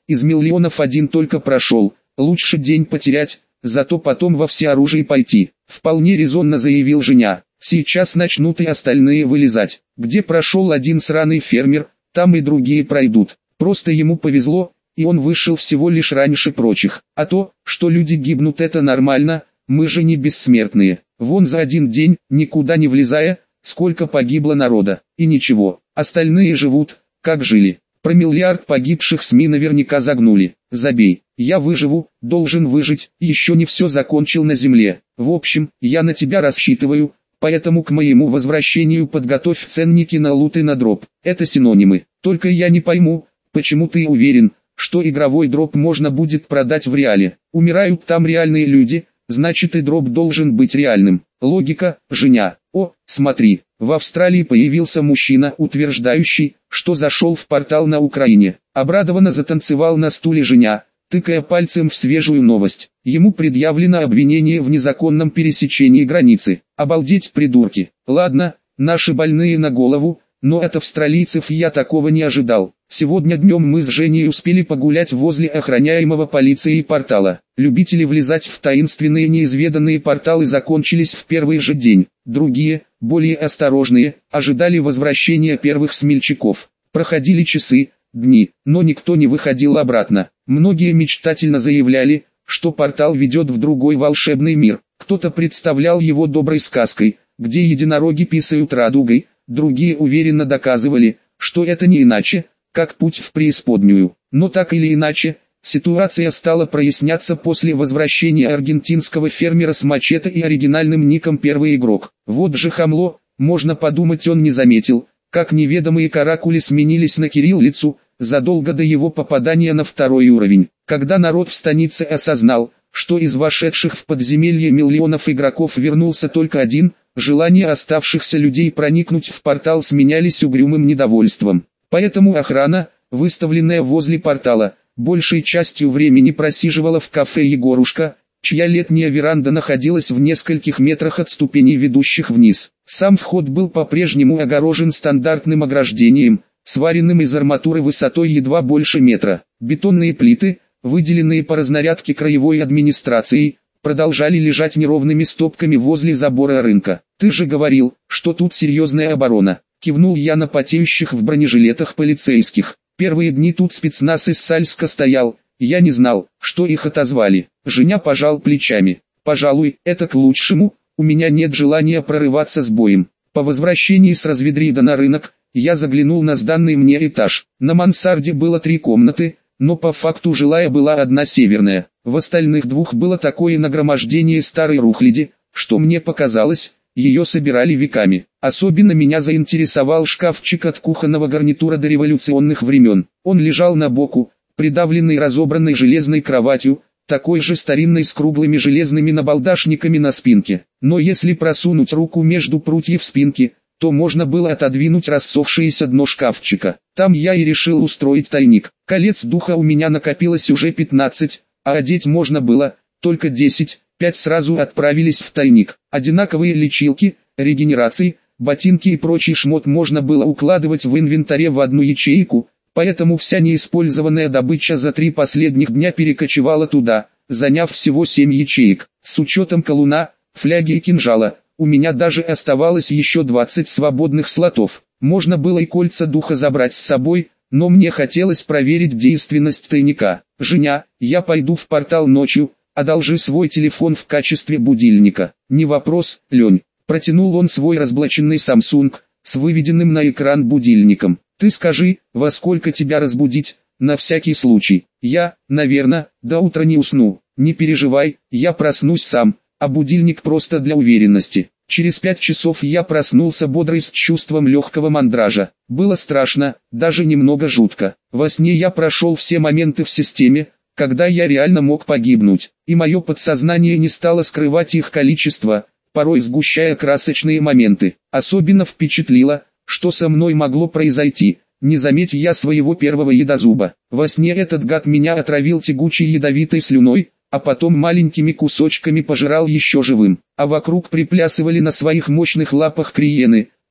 из миллионов один только прошел, лучше день потерять, зато потом во всеоружие пойти. Вполне резонно заявил Женя. Сейчас начнут и остальные вылезать. Где прошел один сраный фермер, там и другие пройдут. Просто ему повезло, и он вышел всего лишь раньше прочих. А то, что люди гибнут, это нормально, мы же не бессмертные. Вон за один день, никуда не влезая, сколько погибло народа. И ничего, остальные живут, как жили. Про миллиард погибших СМИ наверняка загнули. Забей, я выживу, должен выжить, еще не все закончил на земле. В общем, я на тебя рассчитываю, поэтому к моему возвращению подготовь ценники на лут и на дроп. Это синонимы. Только я не пойму, почему ты уверен, что игровой дроп можно будет продать в реале. Умирают там реальные люди, значит и дроп должен быть реальным. Логика, Женя. О, смотри, в Австралии появился мужчина, утверждающий, что зашел в портал на Украине. Обрадованно затанцевал на стуле Женя, тыкая пальцем в свежую новость. Ему предъявлено обвинение в незаконном пересечении границы. Обалдеть, придурки. Ладно, наши больные на голову, но от австралийцев я такого не ожидал. Сегодня днем мы с Женей успели погулять возле охраняемого полицией портала. Любители влезать в таинственные неизведанные порталы закончились в первый же день. Другие, более осторожные, ожидали возвращения первых смельчаков. Проходили часы, дни, но никто не выходил обратно. Многие мечтательно заявляли, что портал ведет в другой волшебный мир. Кто-то представлял его доброй сказкой, где единороги писают радугой, другие уверенно доказывали, что это не иначе, как путь в преисподнюю. Но так или иначе, ситуация стала проясняться после возвращения аргентинского фермера с мачете и оригинальным ником «Первый игрок». Вот же хамло, можно подумать, он не заметил, как неведомые каракули сменились на кириллицу, задолго до его попадания на второй уровень. Когда народ в станице осознал, что из вошедших в подземелье миллионов игроков вернулся только один, желания оставшихся людей проникнуть в портал сменялись угрюмым недовольством. Поэтому охрана, выставленная возле портала, большей частью времени просиживала в кафе «Егорушка», чья летняя веранда находилась в нескольких метрах от ступеней, ведущих вниз. Сам вход был по-прежнему огорожен стандартным ограждением, сваренным из арматуры высотой едва больше метра. Бетонные плиты, выделенные по разнарядке краевой администрацией, продолжали лежать неровными стопками возле забора рынка. «Ты же говорил, что тут серьезная оборона», — кивнул я на потеющих в бронежилетах полицейских. «Первые дни тут спецназ из Сальска стоял, я не знал, что их отозвали». Женя пожал плечами. «Пожалуй, это к лучшему, у меня нет желания прорываться с боем». По возвращении с Разведрида на рынок, я заглянул на сданный мне этаж. На мансарде было 3 комнаты, но по факту жилая была одна северная. В остальных 2 было такое нагромождение старой рухляди, что мне показалось, ее собирали веками. Особенно меня заинтересовал шкафчик от кухонного гарнитура до революционных времен. Он лежал на боку, придавленный разобранной железной кроватью, такой же старинной с круглыми железными набалдашниками на спинке. Но если просунуть руку между прутьев спинки, то можно было отодвинуть рассохшееся дно шкафчика. Там я и решил устроить тайник. Колец духа у меня накопилось уже 15, а одеть можно было только 10, 5 сразу отправились в тайник. Одинаковые лечилки, регенерации, ботинки и прочий шмот можно было укладывать в инвентаре в одну ячейку, поэтому вся неиспользованная добыча за 3 последних дня перекочевала туда, заняв всего 7 ячеек. С учетом колуна, фляги и кинжала, у меня даже оставалось еще 20 свободных слотов. Можно было и кольца духа забрать с собой, но мне хотелось проверить действенность тайника. «Женя, я пойду в портал ночью, одолжи свой телефон в качестве будильника». «Не вопрос, Лень». Протянул он свой разблоченный Samsung, с выведенным на экран будильником. «Ты скажи, во сколько тебя разбудить, на всякий случай». «Я, наверное, до утра не усну». «Не переживай, я проснусь сам, а будильник просто для уверенности». Через 5 часов я проснулся бодрый с чувством легкого мандража. Было страшно, даже немного жутко. Во сне я прошел все моменты в системе, когда я реально мог погибнуть, и мое подсознание не стало скрывать их количество, порой сгущая красочные моменты. Особенно впечатлило, что со мной могло произойти, не заметь я своего первого едозуба. Во сне этот гад меня отравил тягучей ядовитой слюной, а потом маленькими кусочками пожирал еще живым, а вокруг приплясывали на своих мощных лапах криены,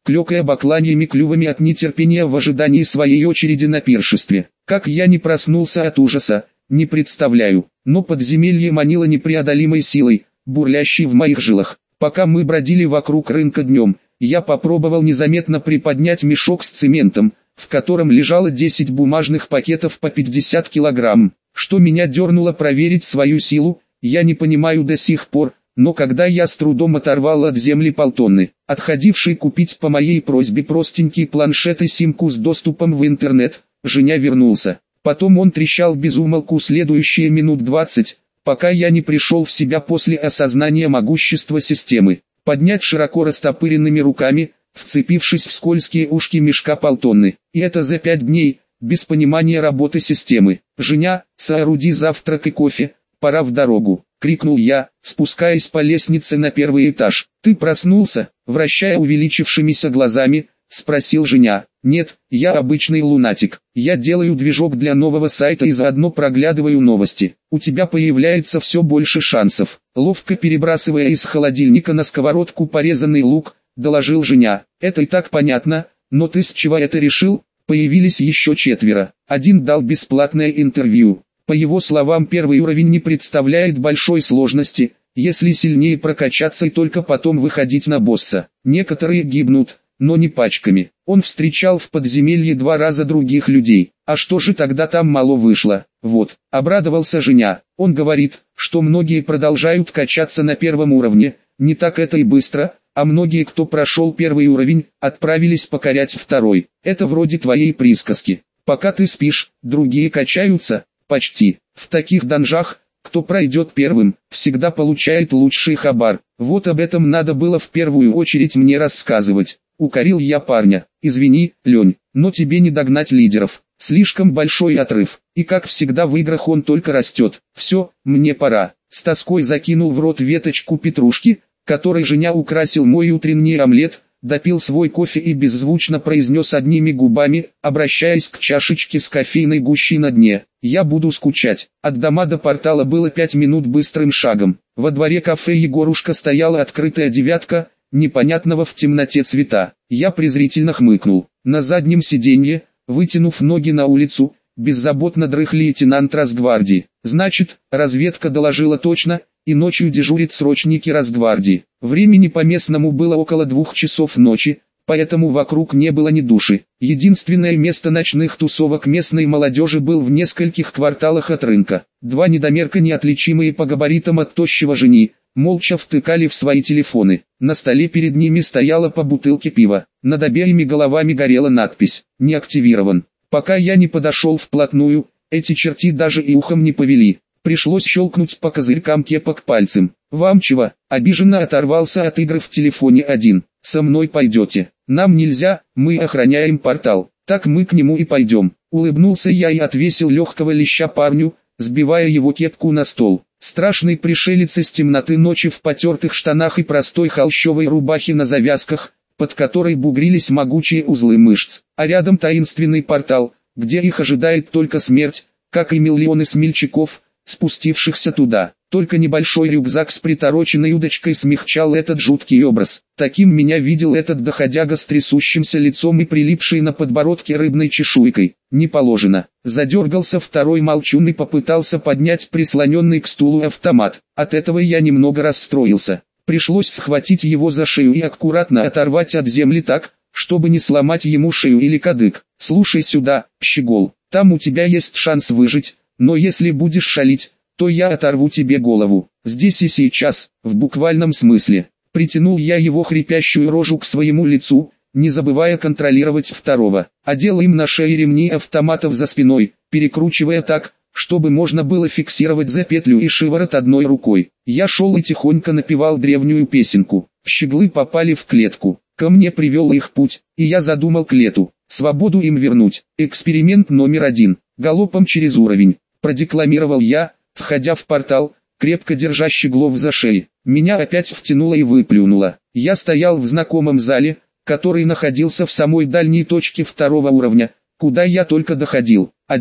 клёкая бакланьями клювами от нетерпения в ожидании своей очереди на пиршестве. Как я не проснулся от ужаса, не представляю, но подземелье манило непреодолимой силой, бурлящей в моих жилах. Пока мы бродили вокруг рынка днем, я попробовал незаметно приподнять мешок с цементом, в котором лежало 10 бумажных пакетов по 50 килограмм. Что меня дернуло проверить свою силу, я не понимаю до сих пор, но когда я с трудом оторвал от земли полтонны, отходивший купить по моей просьбе простенький планшет и симку с доступом в интернет, Женя вернулся. Потом он трещал без умолку следующие минут 20, пока я не пришел в себя после осознания могущества системы. Поднять широко растопыренными руками, вцепившись в скользкие ушки мешка полтонны. И это за 5 дней, без понимания работы системы. «Женя, сооруди завтрак и кофе, пора в дорогу», — крикнул я, спускаясь по лестнице на первый этаж. «Ты проснулся?» — вращая увеличившимися глазами, спросил Женя. «Нет, я обычный лунатик. Я делаю движок для нового сайта и заодно проглядываю новости. У тебя появляется все больше шансов». Ловко перебрасывая из холодильника на сковородку порезанный лук, доложил Женя. «Это и так понятно, но ты с чего это решил?» Появились еще 4. Один дал бесплатное интервью. По его словам, первый уровень не представляет большой сложности, если сильнее прокачаться и только потом выходить на босса. Некоторые гибнут, но не пачками. Он встречал в подземелье 2 раза других людей. А что же тогда там мало вышло? Вот, обрадовался Женя. Он говорит, что многие продолжают качаться на первом уровне, не так это и быстро, а многие, кто прошел первый уровень, отправились покорять второй. Это вроде твоей присказки. Пока ты спишь, другие качаются, почти. В таких данжах, кто пройдет первым, всегда получает лучший хабар. Вот об этом надо было в первую очередь мне рассказывать. Укорил я парня. Извини, Лень, но тебе не догнать лидеров. Слишком большой отрыв. И как всегда в играх он только растет. Все, мне пора. С тоской закинул в рот веточку петрушки, которой Женя украсил мой утренний омлет, допил свой кофе и беззвучно произнес одними губами, обращаясь к чашечке с кофейной гущей на дне. «Я буду скучать». От дома до портала было 5 минут быстрым шагом. Во дворе кафе Егорушка стояла открытая 9, непонятного в темноте цвета. Я презрительно хмыкнул. На заднем сиденье, вытянув ноги на улицу, беззаботно дрых лейтенант Росгвардии. Значит, разведка доложила точно, и ночью дежурят срочники Росгвардии. Времени по местному было около 2 часов ночи, поэтому вокруг не было ни души. Единственное место ночных тусовок местной молодежи был в нескольких кварталах от рынка. 2 недомерка, неотличимые по габаритам от тощего Жени, молча втыкали в свои телефоны. На столе перед ними стояла по бутылке пива. Над обеими головами горела надпись «Не активирован». Пока я не подошел вплотную, эти черти даже и ухом не повели. Пришлось щелкнуть по козырькам кепок пальцем. «Вам чего?» — обиженно оторвался от игр в телефоне один. «Со мной пойдете. Нам нельзя, мы охраняем портал. Так мы к нему и пойдем». Улыбнулся я и отвесил легкого леща парню, сбивая его кепку на стол. Страшный пришелец из темноты ночи в потертых штанах и простой холщовой рубахе на завязках, под которой бугрились могучие узлы мышц. А рядом таинственный портал, где их ожидает только смерть, как и миллионы смельчаков, спустившихся туда. Только небольшой рюкзак с притороченной удочкой смягчал этот жуткий образ. Таким меня видел этот доходяга с трясущимся лицом и прилипшей на подбородке рыбной чешуйкой. Не положено. Задергался второй молчун и попытался поднять прислоненный к стулу автомат. От этого я немного расстроился. Пришлось схватить его за шею и аккуратно оторвать от земли так, чтобы не сломать ему шею или кадык. «Слушай сюда, щегол, там у тебя есть шанс выжить. Но если будешь шалить, то я оторву тебе голову. Здесь и сейчас, в буквальном смысле». Притянул я его хрипящую рожу к своему лицу, не забывая контролировать второго. Одел им на шее ремни автоматов за спиной, перекручивая так, чтобы можно было фиксировать за петлю и шиворот одной рукой. Я шел и тихонько напевал древнюю песенку. Щеглы попали в клетку. Ко мне привел их путь, и я задумал клету. Свободу им вернуть. Эксперимент номер 1. Галопом через уровень. Продекламировал я, входя в портал, крепко держа щеглов за шеи. Меня опять втянуло и выплюнуло. Я стоял в знакомом зале, который находился в самой дальней точке 2-го уровня, куда я только доходил. 1.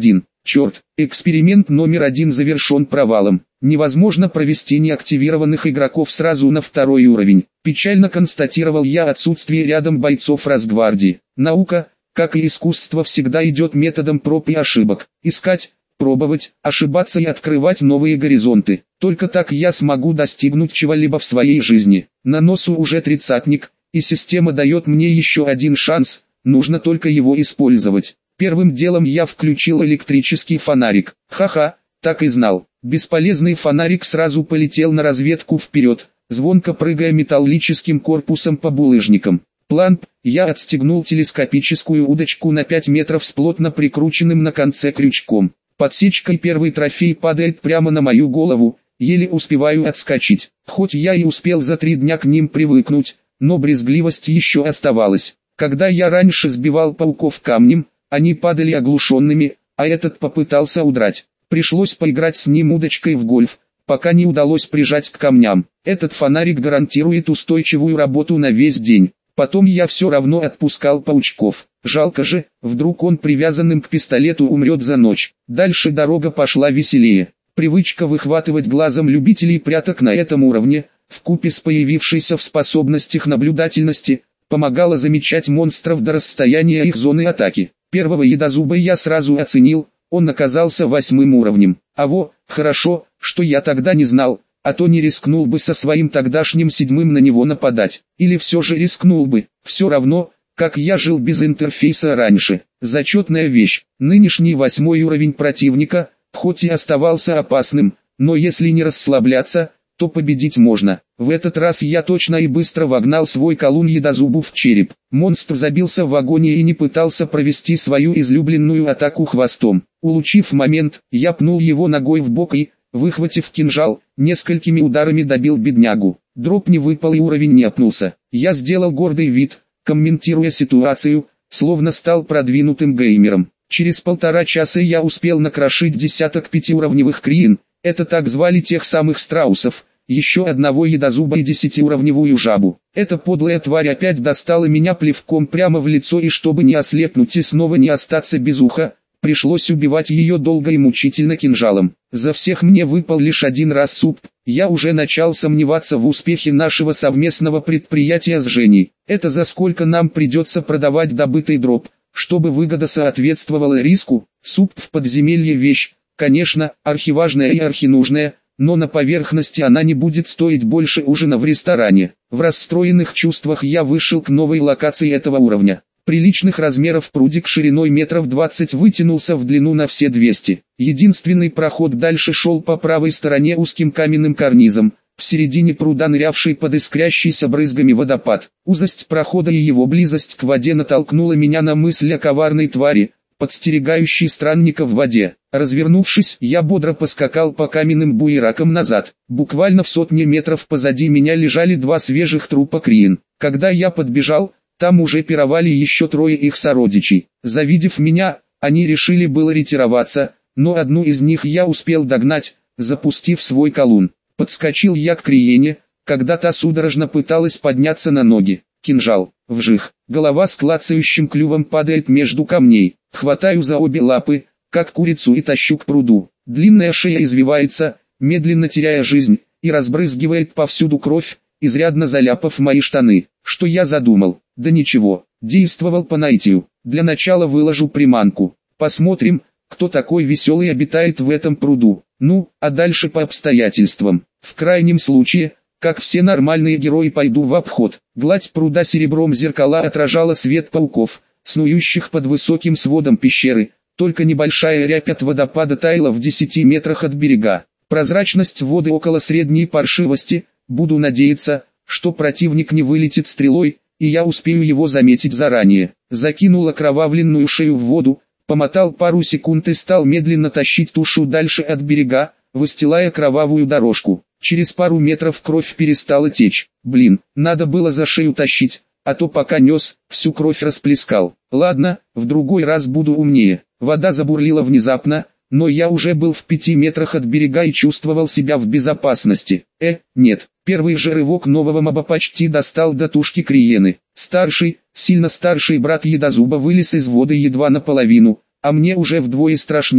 Черт, эксперимент номер 1 завершен провалом. Невозможно провести неактивированных игроков сразу на второй уровень. Печально констатировал я отсутствие рядом бойцов Росгвардии. Наука, как и искусство, всегда идет методом проб и ошибок. Искать, пробовать, ошибаться и открывать новые горизонты. Только так я смогу достигнуть чего-либо в своей жизни. На носу уже тридцатник, и система дает мне еще один шанс, нужно только его использовать. Первым делом я включил электрический фонарик. Ха-ха, так и знал. Бесполезный фонарик сразу полетел на разведку вперед, звонко прыгая металлическим корпусом по булыжникам. Планп, я отстегнул телескопическую удочку на 5 метров с плотно прикрученным на конце крючком. Подсечкой первый трофей падает прямо на мою голову, еле успеваю отскочить. Хоть я и успел за 3 дня к ним привыкнуть, но брезгливость еще оставалась. Когда я раньше сбивал пауков камнем, они падали оглушенными, а этот попытался удрать. Пришлось поиграть с ним удочкой в гольф, пока не удалось прижать к камням. Этот фонарик гарантирует устойчивую работу на весь день. Потом я все равно отпускал паучков. Жалко же, вдруг он привязанным к пистолету умрет за ночь. Дальше дорога пошла веселее. Привычка выхватывать глазом любителей пряток на этом уровне, вкупе с появившейся в способностях наблюдательности, помогала замечать монстров до расстояния их зоны атаки. Первого едозуба я сразу оценил, он оказался 8-м уровнем. Хорошо, что я тогда не знал, а то не рискнул бы со своим тогдашним 7-м на него нападать. Или все же рискнул бы, все равно, как я жил без интерфейса раньше. Зачетная вещь. Нынешний 8-й уровень противника, хоть и оставался опасным, но если не расслабляться, то победить можно. В этот раз я точно и быстро вогнал свой колун едозубу в череп. Монстр забился в агонии и не пытался провести свою излюбленную атаку хвостом. Улучив момент, я пнул его ногой в бок и, выхватив кинжал, несколькими ударами добил беднягу. Дроп не выпал и уровень не апнулся. Я сделал гордый вид, комментируя ситуацию, словно стал продвинутым геймером. Через 1,5 часа я успел накрошить десяток 5-уровневых криен. Это так звали тех самых страусов, еще одного едозуба и 10-уровневую жабу. Эта подлая тварь опять достала меня плевком прямо в лицо, и чтобы не ослепнуть и снова не остаться без уха, пришлось убивать ее долго и мучительно кинжалом. За всех мне выпал лишь 1 раз суп. Я уже начал сомневаться в успехе нашего совместного предприятия с Женей. Это за сколько нам придется продавать добытый дроп, чтобы выгода соответствовала риску? Суп в подземелье вещь. Конечно, архиважная и архинужная, но на поверхности она не будет стоить больше ужина в ресторане. В расстроенных чувствах я вышел к новой локации этого уровня. Приличных размеров прудик шириной метров 20 вытянулся в длину на все 200. Единственный проход дальше шел по правой стороне узким каменным карнизом, в середине пруда нырявший под искрящийся брызгами водопад. Узость прохода и его близость к воде натолкнула меня на мысль о коварной твари, подстерегающий странника в воде. Развернувшись, я бодро поскакал по каменным буеракам назад. Буквально в 100 метров позади меня лежали 2 свежих трупа криен. Когда я подбежал, там уже пировали еще 3 их сородичей. Завидев меня, они решили было ретироваться, но одну из них я успел догнать, запустив свой колун. Подскочил я к криене, когда та судорожно пыталась подняться на ноги. Кинжал, вжих, голова с клацающим клювом падает между камней. Хватаю за обе лапы, как курицу, и тащу к пруду. Длинная шея извивается, медленно теряя жизнь, и разбрызгивает повсюду кровь, изрядно заляпав мои штаны. Что я задумал? Да ничего, действовал по наитию. Для начала выложу приманку. Посмотрим, кто такой веселый обитает в этом пруду. Ну, а дальше по обстоятельствам. В крайнем случае, как все нормальные герои, пойду в обход. Гладь пруда серебром зеркала отражала свет пауков, снующих под высоким сводом пещеры, только небольшая рябь от водопада таяла в 10 метрах от берега. Прозрачность воды около средней паршивости, буду надеяться, что противник не вылетит стрелой, и я успею его заметить заранее. Закинул окровавленную шею в воду, помотал пару секунд и стал медленно тащить тушу дальше от берега, выстилая кровавую дорожку. Через пару метров кровь перестала течь. Блин, надо было за шею тащить, а то пока нес, всю кровь расплескал. Ладно, в другой раз буду умнее. Вода забурлила внезапно, но я уже был в 5 метрах от берега и чувствовал себя в безопасности. Нет, первый же рывок нового моба почти достал до тушки криены. Старший, сильно старший брат едозуба вылез из воды едва наполовину, а мне уже вдвое страшней,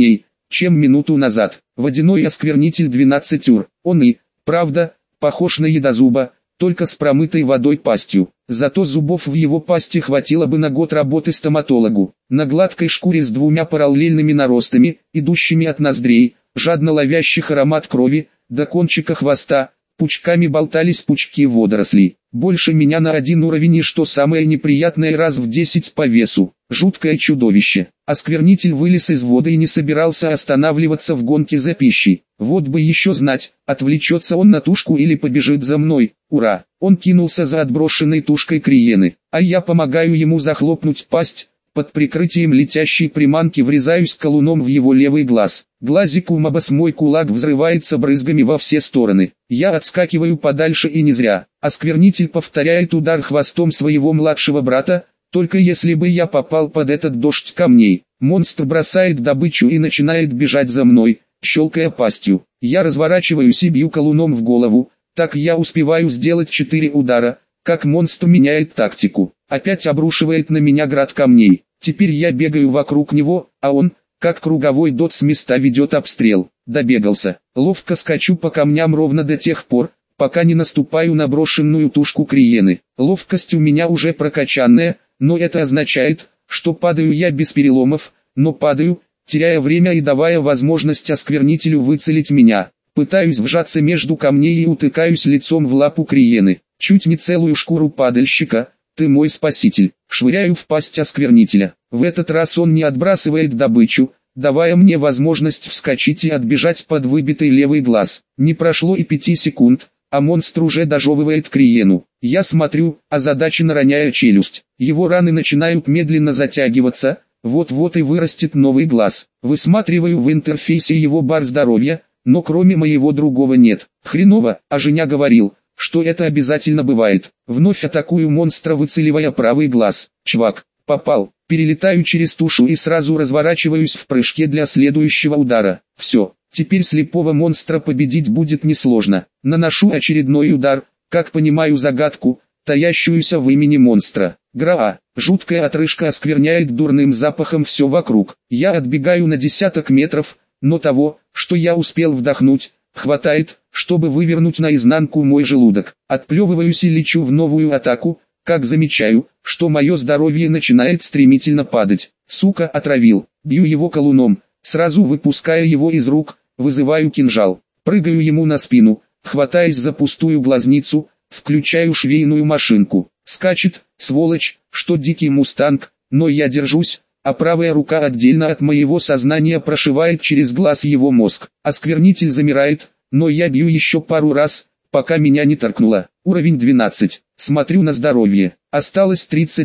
чем минуту назад. Водяной осквернитель 12 ур. Он и, правда, похож на едозуба, только с промытой водой пастью. Зато зубов в его пасти хватило бы на год работы стоматологу. На гладкой шкуре с двумя параллельными наростами, идущими от ноздрей, жадно ловящих аромат крови, до кончика хвоста, пучками болтались пучки водорослей. Больше меня на один уровень и, что самое неприятное, раз в 10 по весу. Жуткое чудовище. Осквернитель вылез из воды и не собирался останавливаться в гонке за пищей. Вот бы еще знать, отвлечется он на тушку или побежит за мной. Ура! Он кинулся за отброшенной тушкой криены, а я помогаю ему захлопнуть пасть. Под прикрытием летящей приманки врезаюсь колуном в его левый глаз. Глазик у моба с мой кулак взрывается брызгами во все стороны. Я отскакиваю подальше и не зря. Осквернитель повторяет удар хвостом своего младшего брата, только если бы я попал под этот дождь камней. Монстр бросает добычу и начинает бежать за мной, щелкая пастью. Я разворачиваюсь и бью колуном в голову, так я успеваю сделать 4 удара, как монстр меняет тактику. Опять обрушивает на меня град камней. Теперь я бегаю вокруг него, а он, как круговой дот с места, ведет обстрел. Добегался. Ловко скачу по камням ровно до тех пор, пока не наступаю на брошенную тушку криены. Ловкость у меня уже прокачанная, но это означает, что падаю я без переломов, но падаю, теряя время и давая возможность осквернителю выцелить меня. Пытаюсь вжаться между камней и утыкаюсь лицом в лапу криены. Чуть не целую шкуру падальщика. Ты мой спаситель. Швыряю в пасть осквернителя. В этот раз он не отбрасывает добычу, давая мне возможность вскочить и отбежать под выбитый левый глаз. Не прошло и 5 секунд, а монстр уже дожевывает криену. Я смотрю, озадаченно роняя челюсть. Его раны начинают медленно затягиваться, вот-вот и вырастет новый глаз. Высматриваю в интерфейсе его бар здоровья, но кроме моего другого нет. Хреново, а Женя говорил, что это обязательно бывает. Вновь атакую монстра, выцеливая правый глаз. Чвак, попал. Перелетаю через тушу и сразу разворачиваюсь в прыжке для следующего удара. Все, теперь слепого монстра победить будет несложно. Наношу очередной удар, как понимаю загадку, таящуюся в имени монстра. Граа. Жуткая отрыжка оскверняет дурным запахом все вокруг. Я отбегаю на десяток метров, но того, что я успел вдохнуть, хватает, чтобы вывернуть наизнанку мой желудок. Отплевываюсь и лечу в новую атаку, как замечаю, что мое здоровье начинает стремительно падать. Сука, отравил. Бью его колуном, сразу выпуская его из рук, вызываю кинжал. Прыгаю ему на спину, хватаясь за пустую глазницу, включаю швейную машинку. Скачет, сволочь, что дикий мустанг, но я держусь, а правая рука отдельно от моего сознания прошивает через глаз его мозг. Осквернитель замирает, но я бью еще пару раз, пока меня не торкнуло. Уровень 12. Смотрю на здоровье. Осталось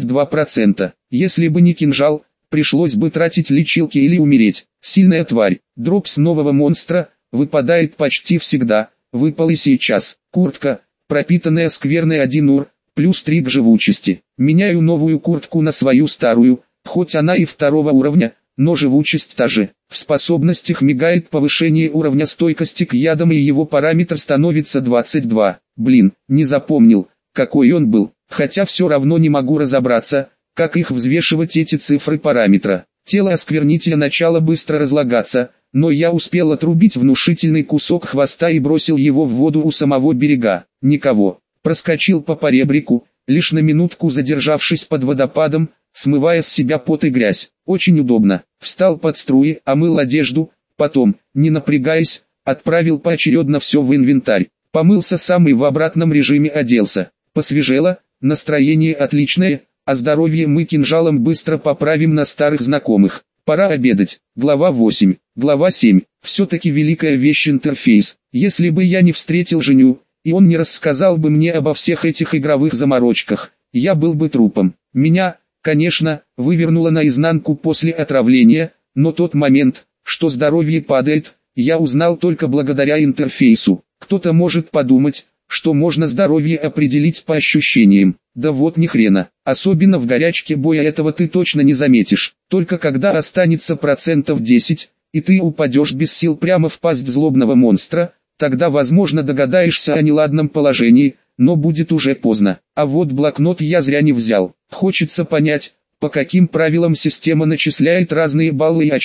32%. Если бы не кинжал, пришлось бы тратить лечилки или умереть. Сильная тварь. Дроп с нового монстра выпадает почти всегда. Выпал и сейчас. Куртка, пропитанная скверной 1 ур, плюс 3 к живучести. Меняю новую куртку на свою старую, хоть она и 2 уровня, но живучесть та же. В способностях мигает повышение уровня стойкости к ядам, и его параметр становится 22. Блин, не запомнил, какой он был, хотя все равно не могу разобраться, как их взвешивать, эти цифры параметра. Тело осквернителя начало быстро разлагаться, но я успел отрубить внушительный кусок хвоста и бросил его в воду у самого берега. Никого. Проскочил по поребрику, лишь на минутку задержавшись под водопадом, смывая с себя пот и грязь. Очень удобно. Встал под струи, омыл одежду, потом, не напрягаясь, отправил поочередно все в инвентарь. Помылся сам и в обратном режиме оделся. Посвежело, настроение отличное, а здоровье мы кинжалом быстро поправим на старых знакомых. Пора обедать. Глава 8. Глава 7. Все-таки великая вещь интерфейс. Если бы я не встретил Женю, и он не рассказал бы мне обо всех этих игровых заморочках, я был бы трупом. Меня, конечно, вывернуло наизнанку после отравления, но тот момент, что здоровье падает, я узнал только благодаря интерфейсу. Кто-то может подумать, что можно здоровье определить по ощущениям. Да вот ни хрена. Особенно в горячке боя этого ты точно не заметишь. Только когда останется 10%, и ты упадешь без сил прямо в пасть злобного монстра, тогда возможно догадаешься о неладном положении, но будет уже поздно. А вот блокнот я зря не взял. Хочется понять, по каким правилам система начисляет разные баллы и очки.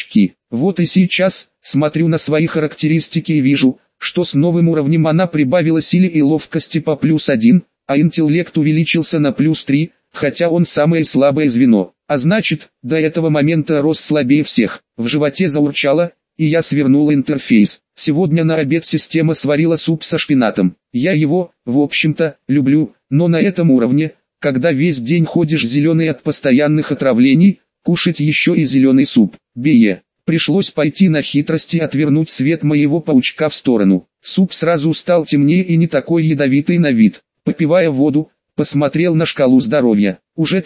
Вот и сейчас, смотрю на свои характеристики и вижу, что с новым уровнем она прибавила силе и ловкости по +1, а интеллект увеличился на +3, хотя он самое слабое звено. А значит, до этого момента рос слабее всех. В животе заурчало, и я свернул интерфейс. Сегодня на обед система сварила суп со шпинатом. Я его, в общем-то, люблю, но на этом уровне, когда весь день ходишь зеленый от постоянных отравлений, кушать еще и зеленый суп. Бее. Пришлось пойти на хитрость и отвернуть свет моего паучка в сторону. Суп сразу стал темнее и не такой ядовитый на вид. Попивая воду, посмотрел на шкалу здоровья. Уже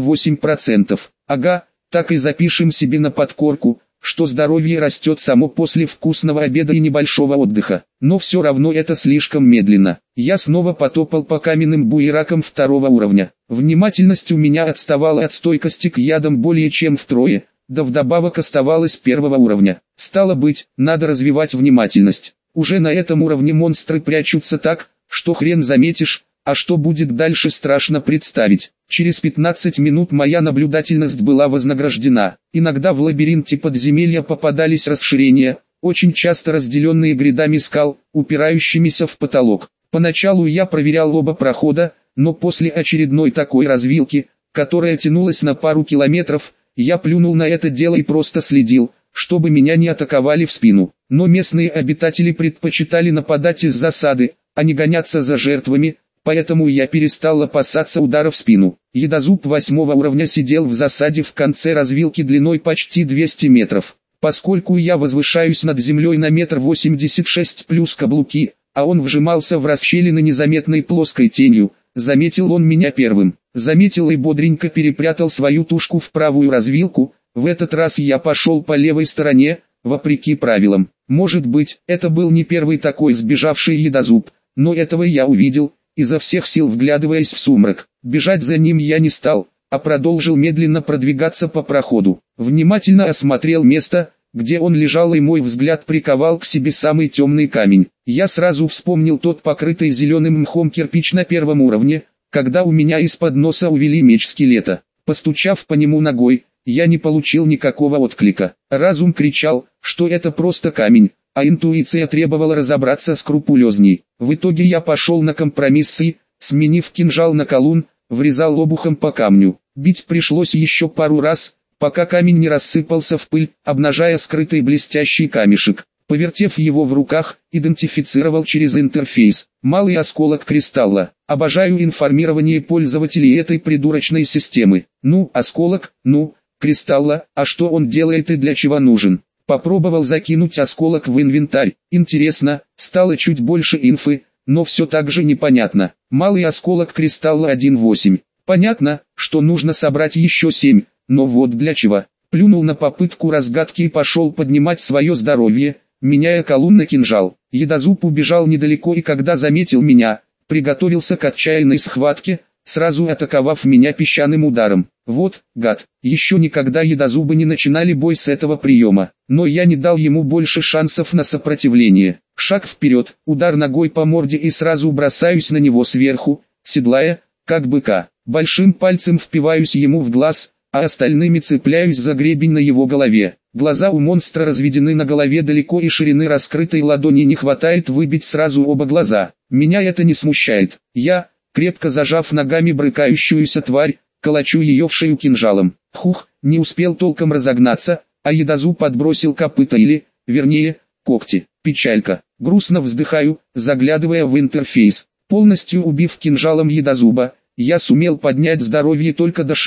38%. Ага, так и запишем себе на подкорку, что здоровье растет само после вкусного обеда и небольшого отдыха. Но все равно это слишком медленно. Я снова потопал по каменным буеракам 2-го уровня. Внимательность у меня отставала от стойкости к ядам более чем втрое, да вдобавок оставалась 1-го уровня. Стало быть, надо развивать внимательность. Уже на этом уровне монстры прячутся так, что хрен заметишь, а что будет дальше страшно представить. Через 15 минут моя наблюдательность была вознаграждена. Иногда в лабиринте подземелья попадались расширения, очень часто разделенные грядами скал, упирающимися в потолок. Поначалу я проверял оба прохода, но после очередной такой развилки, которая тянулась на пару километров, я плюнул на это дело и просто следил, чтобы меня не атаковали в спину. Но местные обитатели предпочитали нападать из засады, а не гоняться за жертвами, поэтому я перестал опасаться удара в спину. Едозуб 8-го уровня сидел в засаде в конце развилки длиной почти 200 метров. Поскольку я возвышаюсь над землей на 1,86 м плюс каблуки, а он вжимался в расщелины незаметной плоской тенью, заметил он меня первым. Заметил и бодренько перепрятал свою тушку в правую развилку. В этот раз я пошел по левой стороне, вопреки правилам. Может быть, это был не первый такой сбежавший едозуб, но этого я увидел, изо всех сил вглядываясь в сумрак. Бежать за ним я не стал, а продолжил медленно продвигаться по проходу. Внимательно осмотрел место, где он лежал, и мой взгляд приковал к себе самый темный камень. Я сразу вспомнил тот покрытый зеленым мхом кирпич на 1-м уровне, когда у меня из-под носа увели меч скелета. Постучав по нему ногой, я не получил никакого отклика. Разум кричал, что это просто камень, а интуиция требовала разобраться скрупулезней. В итоге я пошел на компромисс и, сменив кинжал на колун, врезал обухом по камню. Бить пришлось еще пару раз, пока камень не рассыпался в пыль, обнажая скрытый блестящий камешек. Повертев его в руках, идентифицировал через интерфейс. Малый осколок кристалла. Обожаю информирование пользователей этой придурочной системы. Ну, осколок, ну, кристалла, а что он делает и для чего нужен? Попробовал закинуть осколок в инвентарь. Интересно, стало чуть больше инфы, но все так же непонятно. Малый осколок кристалла 1,8. Понятно, что нужно собрать еще 7, но вот для чего. Плюнул на попытку разгадки и пошел поднимать свое здоровье, меняя колун на кинжал. Едозуб убежал недалеко и когда заметил меня, приготовился к отчаянной схватке, сразу атаковав меня песчаным ударом. Вот, гад, еще никогда едозубы не начинали бой с этого приема, но я не дал ему больше шансов на сопротивление. Шаг вперед, удар ногой по морде и сразу бросаюсь на него сверху, седлая, как быка. Большим пальцем впиваюсь ему в глаз, а остальными цепляюсь за гребень на его голове. Глаза у монстра разведены на голове далеко и ширины раскрытой ладони не хватает выбить сразу оба глаза. Меня это не смущает. Я, крепко зажав ногами брыкающуюся тварь, колочу ее в шею кинжалом. Хух, не успел толком разогнаться, а едозуб подбросил копыта или, вернее, когти. Печалька. Грустно вздыхаю, заглядывая в интерфейс. Полностью убив кинжалом едозуба, я сумел поднять здоровье только до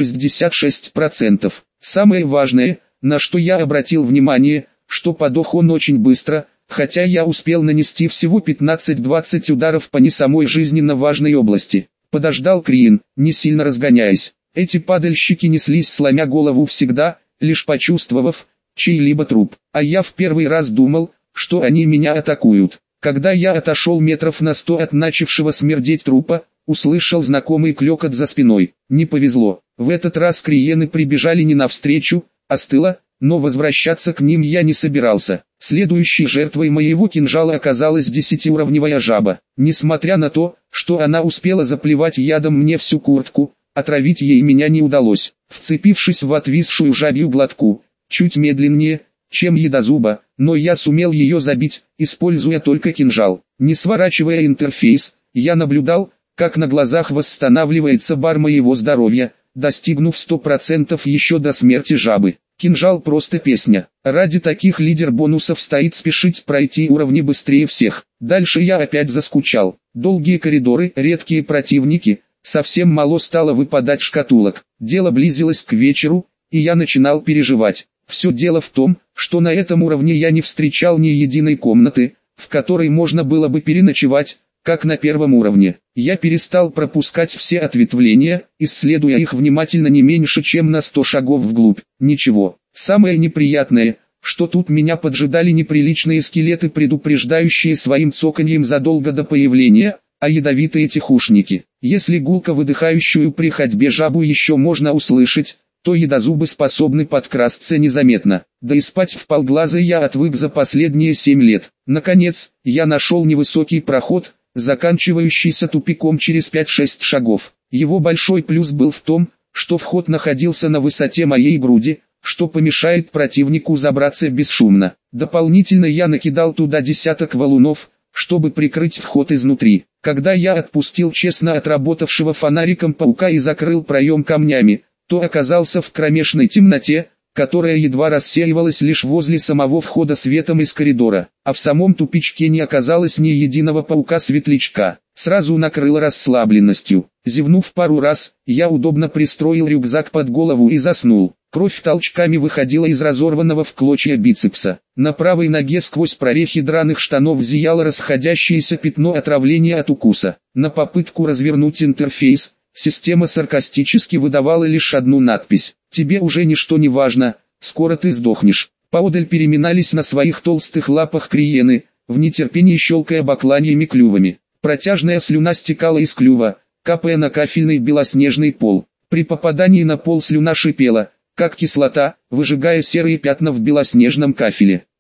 66%. Самое важное, на что я обратил внимание, что подох он очень быстро, хотя я успел нанести всего 15-20 ударов по не самой жизненно важной области. Подождал Криен, не сильно разгоняясь. Эти падальщики неслись сломя голову всегда, лишь почувствовав чей-либо труп. А я в первый раз думал, что они меня атакуют. Когда я отошел метров на 100 от начавшего смердеть трупа, услышал знакомый клёкот за спиной. Не повезло. В этот раз криены прибежали не навстречу, а с тыла, но возвращаться к ним я не собирался. Следующей жертвой моего кинжала оказалась 10-уровневая жаба. Несмотря на то, что она успела заплевать ядом мне всю куртку, отравить ей меня не удалось. Вцепившись в отвисшую жабью глотку, чуть медленнее, чем ядозуба, но я сумел ее забить, используя только кинжал. Не сворачивая интерфейс, я наблюдал, как на глазах восстанавливается бар моего здоровья, достигнув 100% еще до смерти жабы. Кинжал просто песня. Ради таких лидер-бонусов стоит спешить пройти уровни быстрее всех. Дальше я опять заскучал. Долгие коридоры, редкие противники, совсем мало стало выпадать шкатулок. Дело близилось к вечеру, и я начинал переживать. Все дело в том, что на этом уровне я не встречал ни единой комнаты, в которой можно было бы переночевать, как на первом уровне. Я перестал пропускать все ответвления, исследуя их внимательно не меньше чем на 100 шагов вглубь. Ничего. Самое неприятное, что тут меня поджидали неприличные скелеты, предупреждающие своим цоканьем задолго до появления, а ядовитые тихушники. Если гулко выдыхающую при ходьбе жабу еще можно услышать, то ядозубы способны подкрасться незаметно. Да и спать вполглаза я отвык за последние 7 лет. Наконец, я нашел невысокий проход, заканчивающийся тупиком через 5-6 шагов. Его большой плюс был в том, что вход находился на высоте моей груди, что помешает противнику забраться бесшумно. Дополнительно я накидал туда десяток валунов, чтобы прикрыть вход изнутри. Когда я отпустил честно отработавшего фонариком паука и закрыл проем камнями, то оказался в кромешной темноте, которая едва рассеивалась лишь возле самого входа светом из коридора, а в самом тупичке не оказалось ни единого паука-светлячка. Сразу накрыло расслабленностью. Зевнув пару раз, я удобно пристроил рюкзак под голову и заснул. Кровь толчками выходила из разорванного в клочья бицепса. На правой ноге сквозь прорехи драных штанов зияло расходящееся пятно отравления от укуса. На попытку развернуть интерфейс, система саркастически выдавала лишь одну надпись: «Тебе уже ничто не важно, скоро ты сдохнешь». Поодаль переминались на своих толстых лапах криены, в нетерпении щелкая бакланьями клювами. Протяжная слюна стекала из клюва, капая на кафельный белоснежный пол. При попадании на пол слюна шипела, как кислота, выжигая серые пятна в белоснежном кафеле.